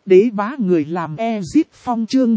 Đế bá người làm Ezit Phong chương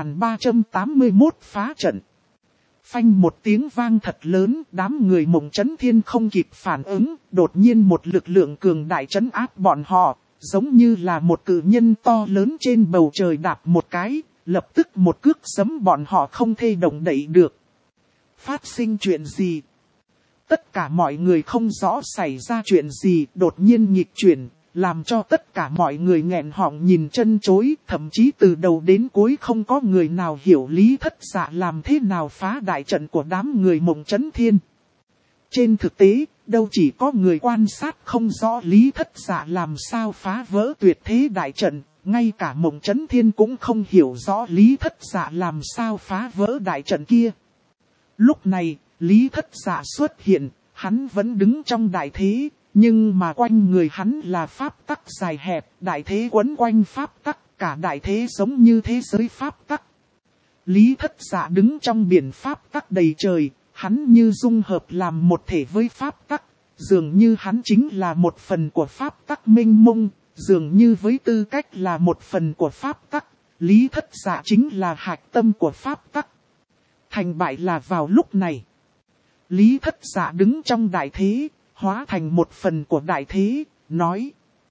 2381 phá trận. Phanh một tiếng vang thật lớn, đám người Mộng Chấn Thiên không kịp phản ứng, đột nhiên một lực lượng cường đại trấn áp bọn họ, giống như là một cự nhân to lớn trên bầu trời đạp một cái, lập tức một cước giẫm bọn họ không thể động đậy được. Phát sinh chuyện gì? Tất cả mọi người không rõ xảy ra chuyện gì, đột nhiên nghịch chuyển, làm cho tất cả mọi người nghẹn họng nhìn chân chối, thậm chí từ đầu đến cuối không có người nào hiểu Lý Thất Dạ làm thế nào phá đại trận của đám người Mộng Chấn Thiên. Trên thực tế, đâu chỉ có người quan sát không rõ Lý Thất Dạ làm sao phá vỡ tuyệt thế đại trận, ngay cả Mộng Chấn Thiên cũng không hiểu rõ Lý Thất Dạ làm sao phá vỡ đại trận kia. Lúc này, Lý Thất Dạ xuất hiện, hắn vẫn đứng trong đại thế. Nhưng mà quanh người hắn là pháp tắc dài hẹp, đại thế quấn quanh pháp tắc, cả đại thế giống như thế giới pháp tắc. Lý Thất Dạ đứng trong biển pháp tắc đầy trời, hắn như dung hợp làm một thể với pháp tắc, dường như hắn chính là một phần của pháp tắc mênh mông, dường như với tư cách là một phần của pháp tắc, Lý Thất Dạ chính là hạch tâm của pháp tắc. Thành bại là vào lúc này. Lý Thất Dạ đứng trong đại thế, hóa thành một phần của đại thế, nói.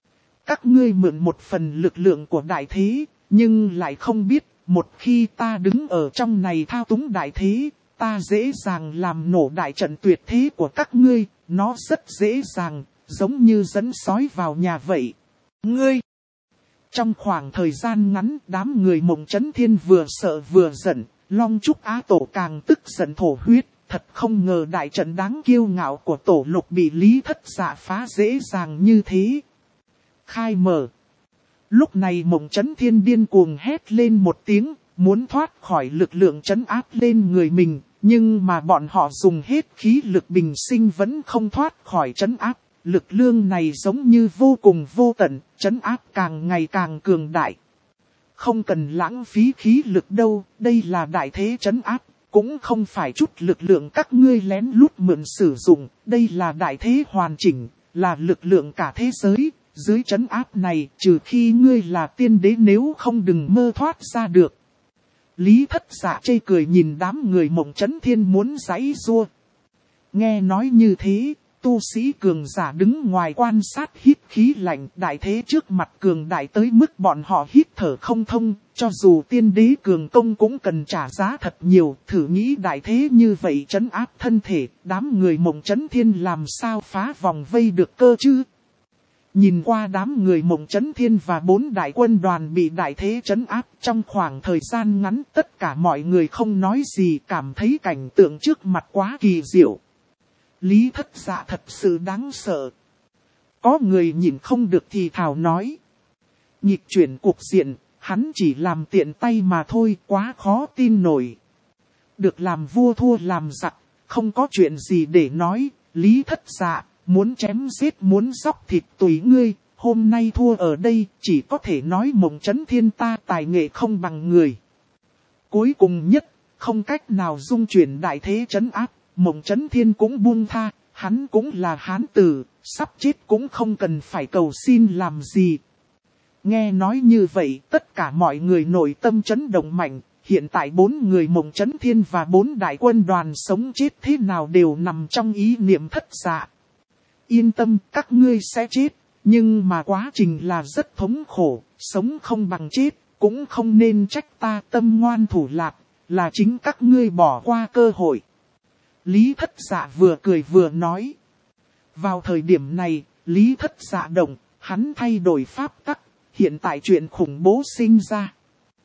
Các ngươi mượn một phần lực lượng của đại thế, nhưng lại không biết, một khi ta đứng ở trong này thao túng đại thế, ta dễ dàng làm nổ đại trận tuyệt thế của các ngươi, nó rất dễ dàng, giống như dẫn sói vào nhà vậy. Ngươi! Trong khoảng thời gian ngắn, đám người Mộng Chấn Thiên vừa sợ vừa giận, Long Trúc Á Tổ càng tức giận thổ huyết. Thật không ngờ đại trận đáng kiêu ngạo của Tổ Lục bị Lý Thất Dạ phá dễ dàng như thế. Khai mở. Lúc này Mộng Chấn Thiên điên cuồng hét lên một tiếng, muốn thoát khỏi lực lượng trấn áp lên người mình, nhưng mà bọn họ dùng hết khí lực bình sinh vẫn không thoát khỏi trấn áp. Lực lượng này giống như vô cùng vô tận, trấn áp càng ngày càng cường đại. Không cần lãng phí khí lực đâu, đây là đại thế trấn áp. Cũng không phải chút lực lượng các ngươi lén lút mượn sử dụng, đây là đại thế hoàn chỉnh, là lực lượng cả thế giới, dưới trấn áp này trừ khi ngươi là tiên đế nếu không đừng mơ thoát ra được. Lý Thất Dạ chê cười nhìn đám người Mộng Chấn Thiên muốn giãy giụa. Nghe nói như thế, tu sĩ cường giả đứng ngoài quan sát hít khí lạnh, đại thế trước mặt cường đại tới mức bọn họ hít thở không thông, cho dù tiên đế cường công cũng cần trả giá thật nhiều, thử nghĩ đại thế như vậy trấn áp thân thể, đám người Mộng Chấn Thiên làm sao phá vòng vây được cơ chứ? Nhìn qua đám người Mộng Chấn Thiên và 4 đại quân đoàn bị đại thế trấn áp trong khoảng thời gian ngắn, tất cả mọi người không nói gì, cảm thấy cảnh tượng trước mặt quá kỳ diệu. Lý Thất Dạ thật sự đáng sợ. Có người nhìn không được thì thào nói. Nhịp chuyển cục diện, hắn chỉ làm tiện tay mà thôi, quá khó tin nổi. Được làm vua thua làm giặc, không có chuyện gì để nói. Lý Thất Dạ, muốn chém giết muốn dóc thịt tùy ngươi, hôm nay thua ở đây, chỉ có thể nói Mộng Chấn Thiên ta tài nghệ không bằng người. Cuối cùng nhất, không cách nào dung chuyển đại thế trấn áp. Mộng Chấn Thiên cũng buông tha, hắn cũng là hán tử, sắp chết cũng không cần phải cầu xin làm gì. Nghe nói như vậy, tất cả mọi người nội tâm chấn động mạnh, hiện tại 4 người Mộng Chấn Thiên và 4 đại quân đoàn sống chết thế nào đều nằm trong ý niệm Thất Dạ. Yên tâm, các ngươi sẽ chết, nhưng mà quá trình là rất thống khổ, sống không bằng chết, cũng không nên trách ta tâm ngoan thủ lạt, là chính các ngươi bỏ qua cơ hội. Lý Thất Dạ vừa cười vừa nói. Vào thời điểm này, Lý Thất Dạ động, hắn thay đổi pháp tắc, hiện tại chuyện khủng bố sinh ra.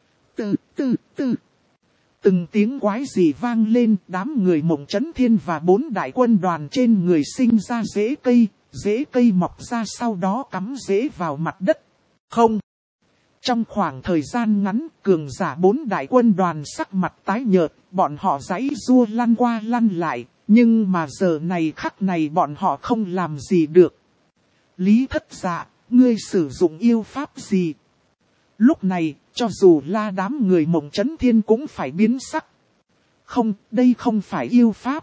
Từng tiếng quái gì vang lên, đám người Mộng Chấn Thiên và 4 đại quân đoàn trên người sinh ra rễ cây mọc ra sau đó cắm rễ vào mặt đất. Không. Trong khoảng thời gian ngắn, cường giả 4 đại quân đoàn sắc mặt tái nhợt, bọn họ giãy giụa lăn qua lăn lại, nhưng mà giờ này khắc này bọn họ không làm gì được. Lý Thất Dạ, ngươi sử dụng yêu pháp gì? Lúc này, cho dù là đám người Mộng Chấn Thiên cũng phải biến sắc. Không, đây không phải yêu pháp.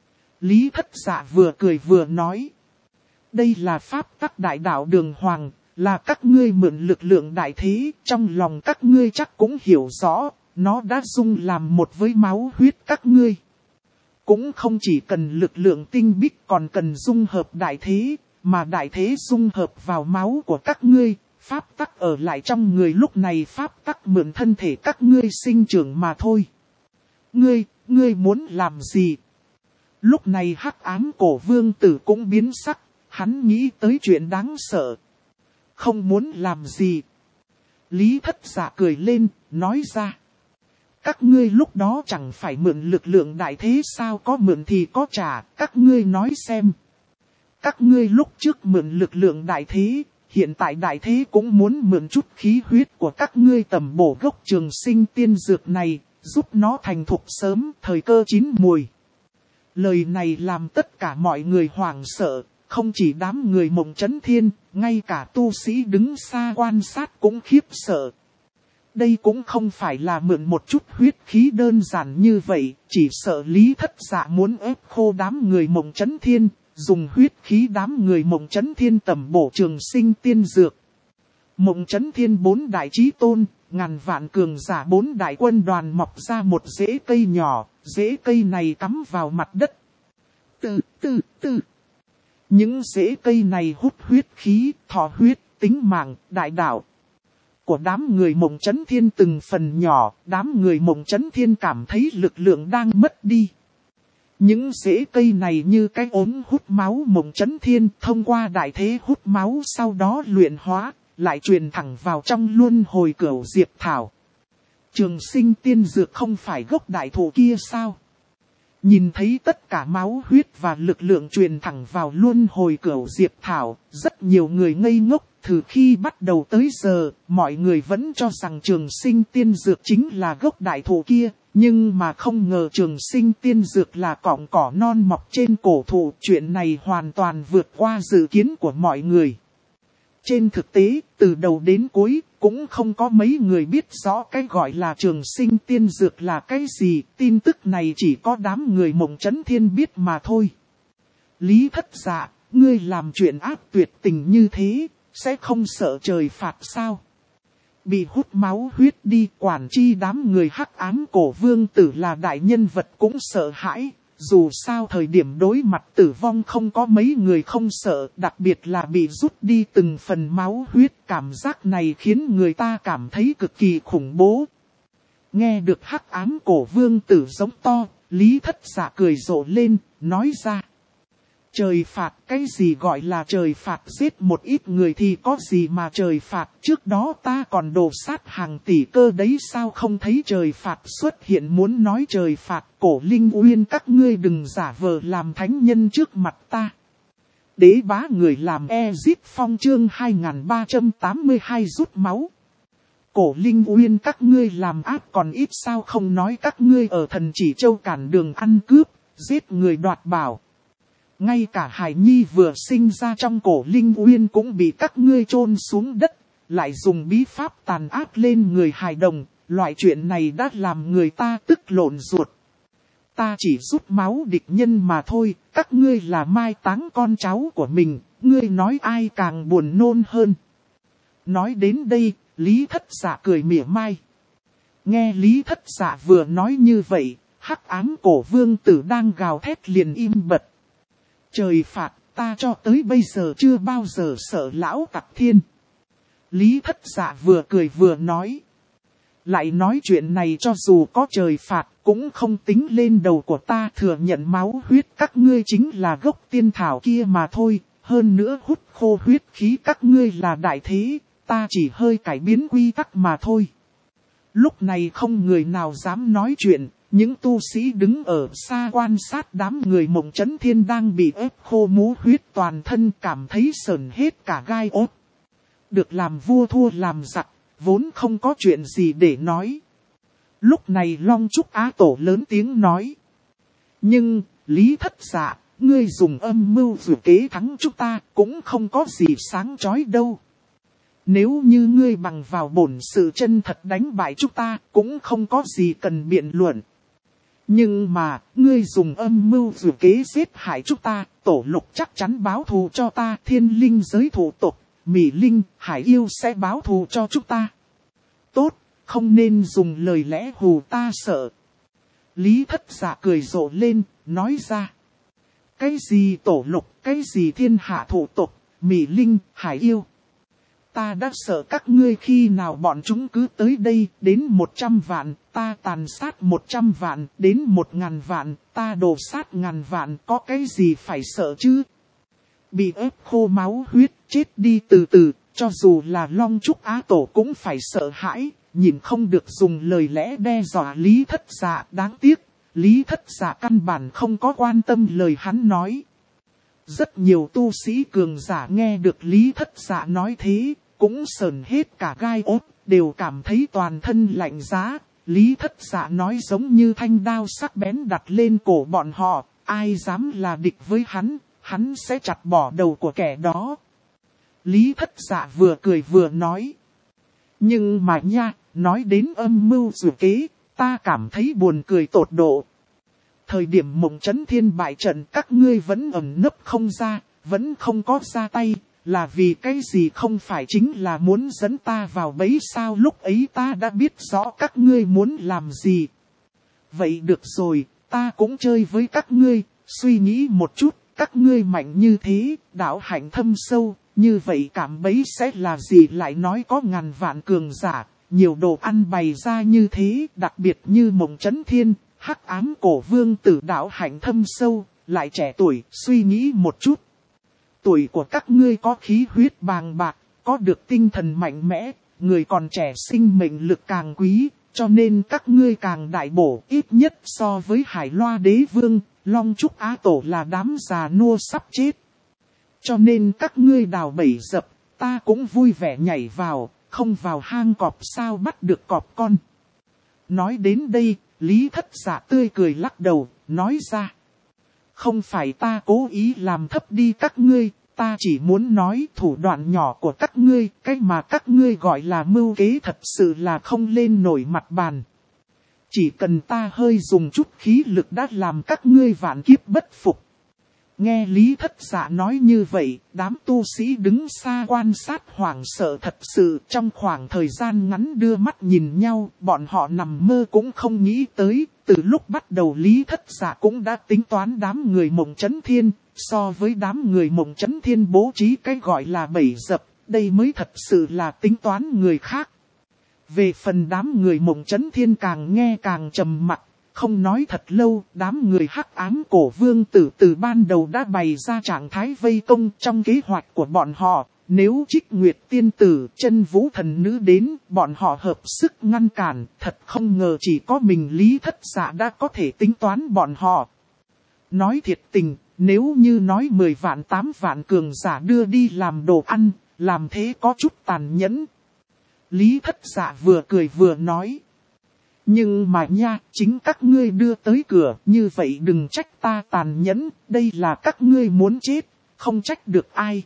Lý Thất Dạ vừa cười vừa nói. Đây là pháp tắc đại đạo đường hoàng, Là các ngươi mượn lực lượng đại thế, trong lòng các ngươi chắc cũng hiểu rõ, nó đã dung làm một với máu huyết các ngươi. Cũng không chỉ cần lực lượng tinh bích còn cần dung hợp đại thế, mà đại thế dung hợp vào máu của các ngươi, pháp tắc ở lại trong người lúc này pháp tắc mượn thân thể các ngươi sinh trưởng mà thôi. Ngươi muốn làm gì? Lúc này Hắc Ám Cổ Vương Tử cũng biến sắc, hắn nghĩ tới chuyện đáng sợ. Không muốn làm gì? Lý Thất Dạ cười lên, nói ra. Các ngươi lúc đó chẳng phải mượn lực lượng đại thế sao, có mượn thì có trả, các ngươi nói xem. Các ngươi lúc trước mượn lực lượng đại thế, hiện tại đại thế cũng muốn mượn chút khí huyết của các ngươi tầm bổ gốc trường sinh tiên dược này, giúp nó thành thục sớm, thời cơ chín mùi. Lời này làm tất cả mọi người hoảng sợ, không chỉ đám người Mộng Chấn Thiên, ngay cả tu sĩ đứng xa quan sát cũng khiếp sợ. Đây cũng không phải là mượn một chút huyết khí đơn giản như vậy, chỉ sợ Lý Thất Dạ muốn ép khô đám người Mộng Chấn Thiên, dùng huyết khí đám người Mộng Chấn Thiên tầm bổ trường sinh tiên dược. Mộng Chấn Thiên 4 đại chí tôn, ngàn vạn cường giả 4 đại quân đoàn mọc ra một rễ cây nhỏ, rễ cây này cắm vào mặt đất. Từ. Những rễ cây này hút huyết khí, thọ huyết, tính mạng, đại đạo của đám người Mộng Chấn Thiên từng phần nhỏ, đám người Mộng Chấn Thiên cảm thấy lực lượng đang mất đi. Những rễ cây này như cái ống hút máu Mộng Chấn Thiên, thông qua đại thế hút máu sau đó luyện hóa, lại truyền thẳng vào trong luân hồi cửu diệp thảo. Trường sinh tiên dược không phải gốc đại thụ kia sao? Nhìn thấy tất cả máu huyết và lực lượng truyền thẳng vào luân hồi cửu diệp thảo, rất nhiều người ngây ngốc. Từ khi bắt đầu tới giờ, mọi người vẫn cho rằng trường sinh tiên dược chính là gốc đại thụ kia, nhưng mà không ngờ trường sinh tiên dược là cọng cỏ non mọc trên cổ thụ. Chuyện này hoàn toàn vượt qua dự kiến của mọi người. Trên thực tế, từ đầu đến cuối, cũng không có mấy người biết rõ cái gọi là trường sinh tiên dược là cái gì. Tin tức này chỉ có đám người Mộng Chấn Thiên biết mà thôi. Lý Thất Dạ, ngươi làm chuyện ác tuyệt tình như thế, sẽ không sợ trời phạt sao? Bị hút máu huyết đi, quản chi đám người Hắc Ám Cổ Vương Tử là đại nhân vật cũng sợ hãi. Dù sao thời điểm đối mặt tử vong không có mấy người không sợ, đặc biệt là bị rút đi từng phần máu huyết, cảm giác này khiến người ta cảm thấy cực kỳ khủng bố. Nghe được Hắc Ám Cổ Vương Tử giống to, Lý Thất Dạ cười rộ lên, nói ra. Trời phạt, cái gì gọi là trời phạt, giết một ít người thì có gì mà trời phạt, trước đó ta còn đổ sát hàng tỷ cơ đấy sao không thấy trời phạt xuất hiện, muốn nói trời phạt, Cổ Linh Uyên các ngươi đừng giả vờ làm thánh nhân trước mặt ta. Đế bá người làm Ezip Phong chương 2382 rút máu. Cổ Linh Uyên các ngươi làm ác còn ít sao không nói các ngươi ở Thần Chỉ Châu cản đường ăn cướp, giết người đoạt bảo. Ngay cả hài nhi vừa sinh ra trong Cổ Linh Uyên cũng bị các ngươi chôn xuống đất, lại dùng bí pháp tàn ác lên người hài đồng, loại chuyện này đã làm người ta tức lộn ruột. Ta chỉ rút máu địch nhân mà thôi, các ngươi là mai táng con cháu của mình, ngươi nói ai càng buồn nôn hơn. Nói đến đây, Lý Thất Dạ cười mỉa mai. Nghe Lý Thất Dạ vừa nói như vậy, Hắc Ám Cổ Vương Tử đang gào thét liền im bặt. Trời phạt, ta cho tới bây giờ chưa bao giờ sợ lão tặc thiên. Lý Thất Dạ vừa cười vừa nói. Lại nói chuyện này cho dù có trời phạt cũng không tính lên đầu của ta, thừa nhận máu huyết các ngươi chính là gốc tiên thảo kia mà thôi. Hơn nữa hút khô huyết khí các ngươi là đại thế, ta chỉ hơi cải biến quy tắc mà thôi. Lúc này không người nào dám nói chuyện. Những tu sĩ đứng ở xa quan sát đám người Mộng Chấn Thiên đang bị ép khô mú huyết toàn thân, cảm thấy sởn hết cả gai ốt. Được làm vua thua làm giặc, vốn không có chuyện gì để nói. Lúc này Long Trúc Á Tổ lớn tiếng nói. Nhưng, Lý Thất Dạ, ngươi dùng âm mưu dự kế thắng chúng ta cũng không có gì sáng chói đâu. Nếu như ngươi bằng vào bổn sự chân thật đánh bại chúng ta cũng không có gì cần biện luận. Nhưng mà, ngươi dùng âm mưu dự kế giết hại chúng ta, Tổ Lục chắc chắn báo thù cho ta. Thiên linh giới thủ tộc, Mỹ Linh, Hải Yêu sẽ báo thù cho chúng ta. Tốt, không nên dùng lời lẽ hù ta sợ. Lý Thất Dạ cười rộ lên, nói ra. Cái gì tổ lục, cái gì thiên hạ thủ tộc, Mỹ Linh, Hải Yêu. Ta đã sợ các ngươi khi nào bọn chúng cứ tới đây, đến 100 vạn, ta tàn sát 100 vạn, đến 1000 vạn, ta đổ sát 1000 vạn, có cái gì phải sợ chứ? Bị ép khô máu huyết, chết đi từ từ, cho dù là Long Trúc Á Tổ cũng phải sợ hãi, nhìn không được dùng lời lẽ đe dọa Lý Thất Dạ. Đáng tiếc, Lý Thất Dạ căn bản không có quan tâm lời hắn nói. Rất nhiều tu sĩ cường giả nghe được Lý Thất Dạ nói thế, cũng sờn hết cả gai ốt, đều cảm thấy toàn thân lạnh giá. Lý Thất Dạ nói giống như thanh đao sắc bén đặt lên cổ bọn họ, ai dám là địch với hắn sẽ chặt bỏ đầu của kẻ đó. Lý Thất Dạ vừa cười vừa nói. Nhưng mà nha, nói đến âm mưu dù kế, ta cảm thấy buồn cười tột độ. Thời điểm Mộng Chấn Thiên bại trận các ngươi vẫn ẩn nấp không ra, vẫn không có ra tay, là vì cái gì không phải chính là muốn dẫn ta vào bẫy sao? Lúc ấy ta đã biết rõ các ngươi muốn làm gì. Vậy được rồi, ta cũng chơi với các ngươi, suy nghĩ một chút, các ngươi mạnh như thế, đạo hạnh thâm sâu, như vậy cảm bẫy sẽ là gì? Lại nói có ngàn vạn cường giả, nhiều đồ ăn bày ra như thế, đặc biệt như Mộng Chấn Thiên, Hắc Ám Cổ Vương tử đạo hạnh thâm sâu, lại trẻ tuổi, suy nghĩ một chút. Tuổi của các ngươi có khí huyết bàng bạc, có được tinh thần mạnh mẽ, người còn trẻ sinh mệnh lực càng quý, cho nên các ngươi càng đại bổ, ít nhất so với Hải Loa Đế Vương, Long Trúc Á Tổ là đám già nua sắp chết. Cho nên các ngươi đào bẫy dập, ta cũng vui vẻ nhảy vào, không vào hang cọp sao bắt được cọp con. Nói đến đây, Lý Thất Dạ tươi cười lắc đầu, nói ra. Không phải ta cố ý làm thấp đi các ngươi, ta chỉ muốn nói thủ đoạn nhỏ của các ngươi, cái mà các ngươi gọi là mưu kế thật sự là không lên nổi mặt bàn. Chỉ cần ta hơi dùng chút khí lực đã làm các ngươi vạn kiếp bất phục. Nghe Lý Thất Dạ nói như vậy, đám tu sĩ đứng xa quan sát hoảng sợ thật sự. Trong khoảng thời gian ngắn đưa mắt nhìn nhau, bọn họ nằm mơ cũng không nghĩ tới. Từ lúc bắt đầu Lý Thất Dạ cũng đã tính toán đám người Mộng Chấn Thiên, so với đám người Mộng Chấn Thiên bố trí cái gọi là bẫy dập, đây mới thật sự là tính toán người khác. Về phần đám người Mộng Chấn Thiên càng nghe càng trầm mặc. Không nói thật lâu, đám người Hắc Ám Cổ Vương tử từ ban đầu đã bày ra trạng thái vây công trong kế hoạch của bọn họ. Nếu Trích Nguyệt Tiên Tử, Chân Vũ Thần Nữ đến, bọn họ hợp sức ngăn cản. Thật không ngờ chỉ có mình Lý Thất Dạ đã có thể tính toán bọn họ. Nói thiệt tình, nếu như nói 10 vạn 8 vạn cường giả đưa đi làm đồ ăn, làm thế có chút tàn nhẫn. Lý Thất Dạ vừa cười vừa nói. Nhưng mà nha, chính các ngươi đưa tới cửa, như vậy đừng trách ta tàn nhẫn, đây là các ngươi muốn chết, không trách được ai.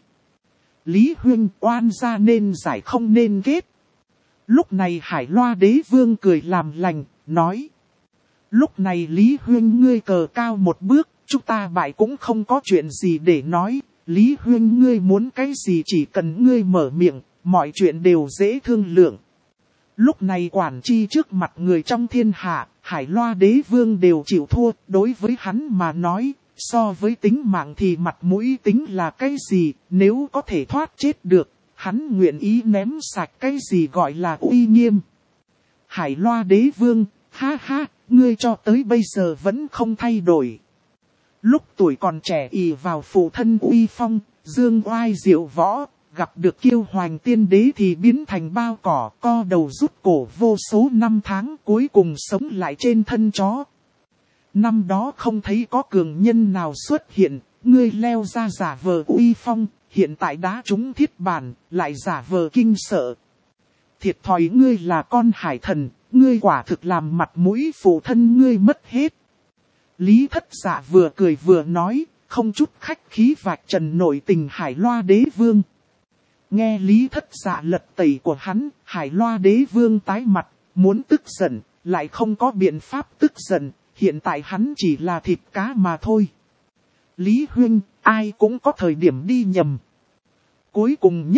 Lý Huynh, oan gia nên giải không nên kết. Lúc này Hải Loa Đế Vương cười làm lành, nói. Lúc này Lý Huynh ngươi cờ cao một bước, chúng ta bại cũng không có chuyện gì để nói. Lý Huynh ngươi muốn cái gì chỉ cần ngươi mở miệng, mọi chuyện đều dễ thương lượng. Lúc này quản chi trước mặt người trong thiên hạ, Hải Loa Đế Vương đều chịu thua, đối với hắn mà nói, so với tính mạng thì mặt mũi tính là cái gì, nếu có thể thoát chết được, hắn nguyện ý ném sạch cái gì gọi là uy nghiêm. Hải Loa Đế Vương, ha ha, ngươi cho tới bây giờ vẫn không thay đổi. Lúc tuổi còn trẻ ỷ vào phụ thân uy phong, dương oai diệu võ. Gặp được Kiêu Hoành Tiên Đế thì biến thành bao cỏ, co đầu rút cổ vô số năm tháng cuối cùng sống lại trên thân chó. Năm đó không thấy có cường nhân nào xuất hiện, ngươi leo ra giả vờ uy phong, hiện tại đá trúng thiết bản, lại giả vờ kinh sợ. Thiệt thòi ngươi là con hải thần, ngươi quả thực làm mặt mũi phụ thân ngươi mất hết. Lý Thất Dạ vừa cười vừa nói, không chút khách khí vạch trần nội tình Hải Loa Đế Vương. Nghe Lý Thất Dạ lật tẩy của hắn, Hải Loa Đế Vương tái mặt, muốn tức giận, lại không có biện pháp tức giận, hiện tại hắn chỉ là thịt cá mà thôi. Lý Huynh, ai cũng có thời điểm đi nhầm. Cuối cùng nhất,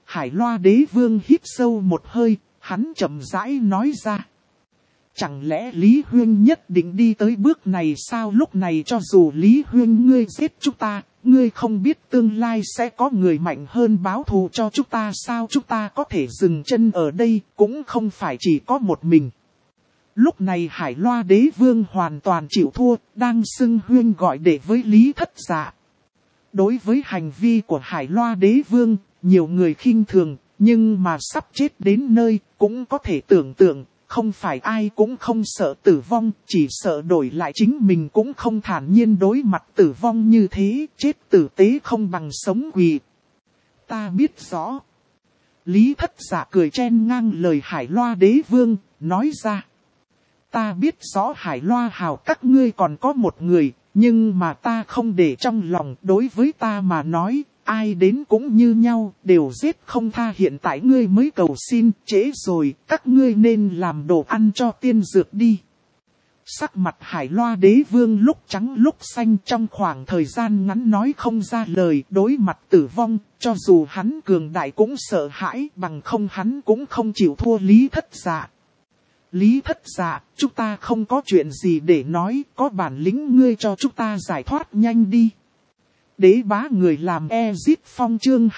Hải Loa Đế Vương hít sâu một hơi, hắn chậm rãi nói ra. Chẳng lẽ Lý Huyên nhất định đi tới bước này sao? Lúc này cho dù Lý Huyên ngươi giết chúng ta, ngươi không biết tương lai sẽ có người mạnh hơn báo thù cho chúng ta sao? Chúng ta có thể dừng chân ở đây, cũng không phải chỉ có một mình. Lúc này Hải Loa Đế Vương hoàn toàn chịu thua, đang xưng Huyên gọi đệ với Lý Thất Dạ. Đối với hành vi của Hải Loa Đế Vương, nhiều người khinh thường, nhưng mà sắp chết đến nơi, cũng có thể tưởng tượng, không phải ai cũng không sợ tử vong, chỉ sợ đổi lại chính mình cũng không thản nhiên đối mặt tử vong như thế, chết tử tế không bằng sống quỳ. Ta biết rõ. Lý Thất Dạ cười chen ngang lời Hải Loa Đế Vương, nói ra. Ta biết rõ Hải Loa Hào các ngươi còn có một người, nhưng mà ta không để trong lòng. Đối với ta mà nói, ai đến cũng như nhau, đều giết không tha. Hiện tại ngươi mới cầu xin, trễ rồi, các ngươi nên làm đồ ăn cho tiên dược đi. Sắc mặt Hải Loa Đế Vương lúc trắng lúc xanh, trong khoảng thời gian ngắn nói không ra lời. Đối mặt tử vong, cho dù hắn cường đại cũng sợ hãi, bằng không hắn cũng không chịu thua Lý Thất Dạ. Lý Thất Dạ, chúng ta không có chuyện gì để nói, có bản lĩnh ngươi cho chúng ta giải thoát nhanh đi. Đế bá người làm Exit Phong chương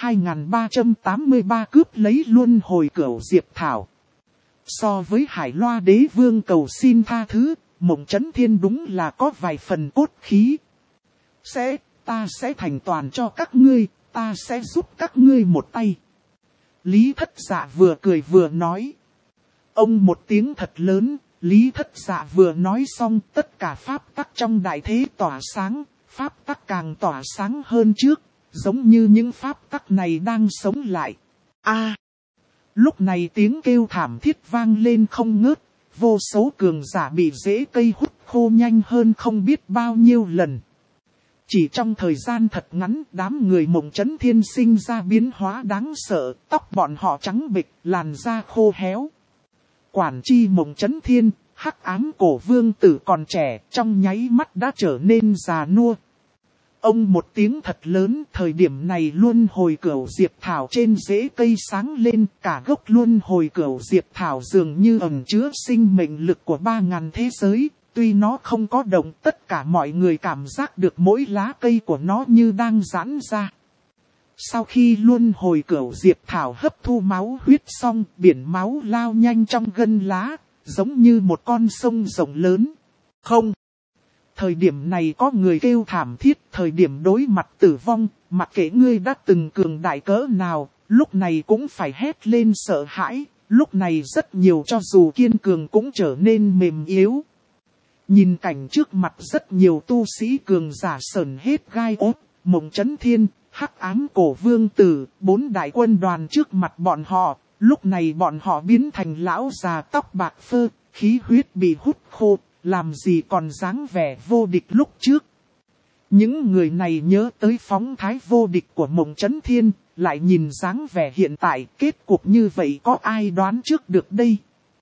2383 cướp lấy luân hồi cửu Diệp Thảo. So với Hải Loa Đế Vương cầu xin tha thứ, Mộng Chấn Thiên đúng là có vài phần cốt khí. Ta sẽ thành toàn cho các ngươi, ta sẽ giúp các ngươi một tay. Lý Thất Dạ vừa cười vừa nói. Ông một tiếng thật lớn, Lý Thất Dạ vừa nói xong, tất cả pháp tắc trong đại thế tỏa sáng, pháp tắc càng tỏa sáng hơn trước, giống như những pháp tắc này đang sống lại. Lúc này tiếng kêu thảm thiết vang lên không ngớt, vô số cường giả bị rễ cây hút khô nhanh hơn không biết bao nhiêu lần. Chỉ trong thời gian thật ngắn, đám người Mộng Chấn Thiên sinh ra biến hóa đáng sợ, tóc bọn họ trắng bệch, làn da khô héo. Quản chi Mộng Chấn Thiên, hắc ám cổ vương tử còn trẻ, trong nháy mắt đã trở nên già nua. Ông một tiếng thật lớn, thời điểm này luân hồi cửu Diệp Thảo trên rễ cây sáng lên, cả gốc luân hồi cửu Diệp Thảo dường như ẩn chứa sinh mệnh lực của 3000 thế giới, tuy nó không có động, tất cả mọi người cảm giác được mỗi lá cây của nó như đang giãn ra. Sau khi luân hồi cửu Diệp Thảo hấp thu máu huyết xong, biển máu lao nhanh trong gân lá, giống như một con sông rộng lớn. Không! Thời điểm này có người kêu thảm thiết, thời điểm đối mặt tử vong, mặc kệ ngươi đã từng cường đại cỡ nào, lúc này cũng phải hét lên sợ hãi, lúc này rất nhiều cho dù kiên cường cũng trở nên mềm yếu. Nhìn cảnh trước mặt rất nhiều tu sĩ cường giả sởn hết gai ốt, Mộng Chấn Thiên, hắc ám cổ vương tử, 4 đại quân đoàn trước mặt bọn họ, lúc này bọn họ biến thành lão già tóc bạc phơ, khí huyết bị hút khô, làm gì còn dáng vẻ vô địch lúc trước. Những người này nhớ tới phóng thái vô địch của Mộng Chấn Thiên, lại nhìn dáng vẻ hiện tại, kết cục như vậy có ai đoán trước được đây.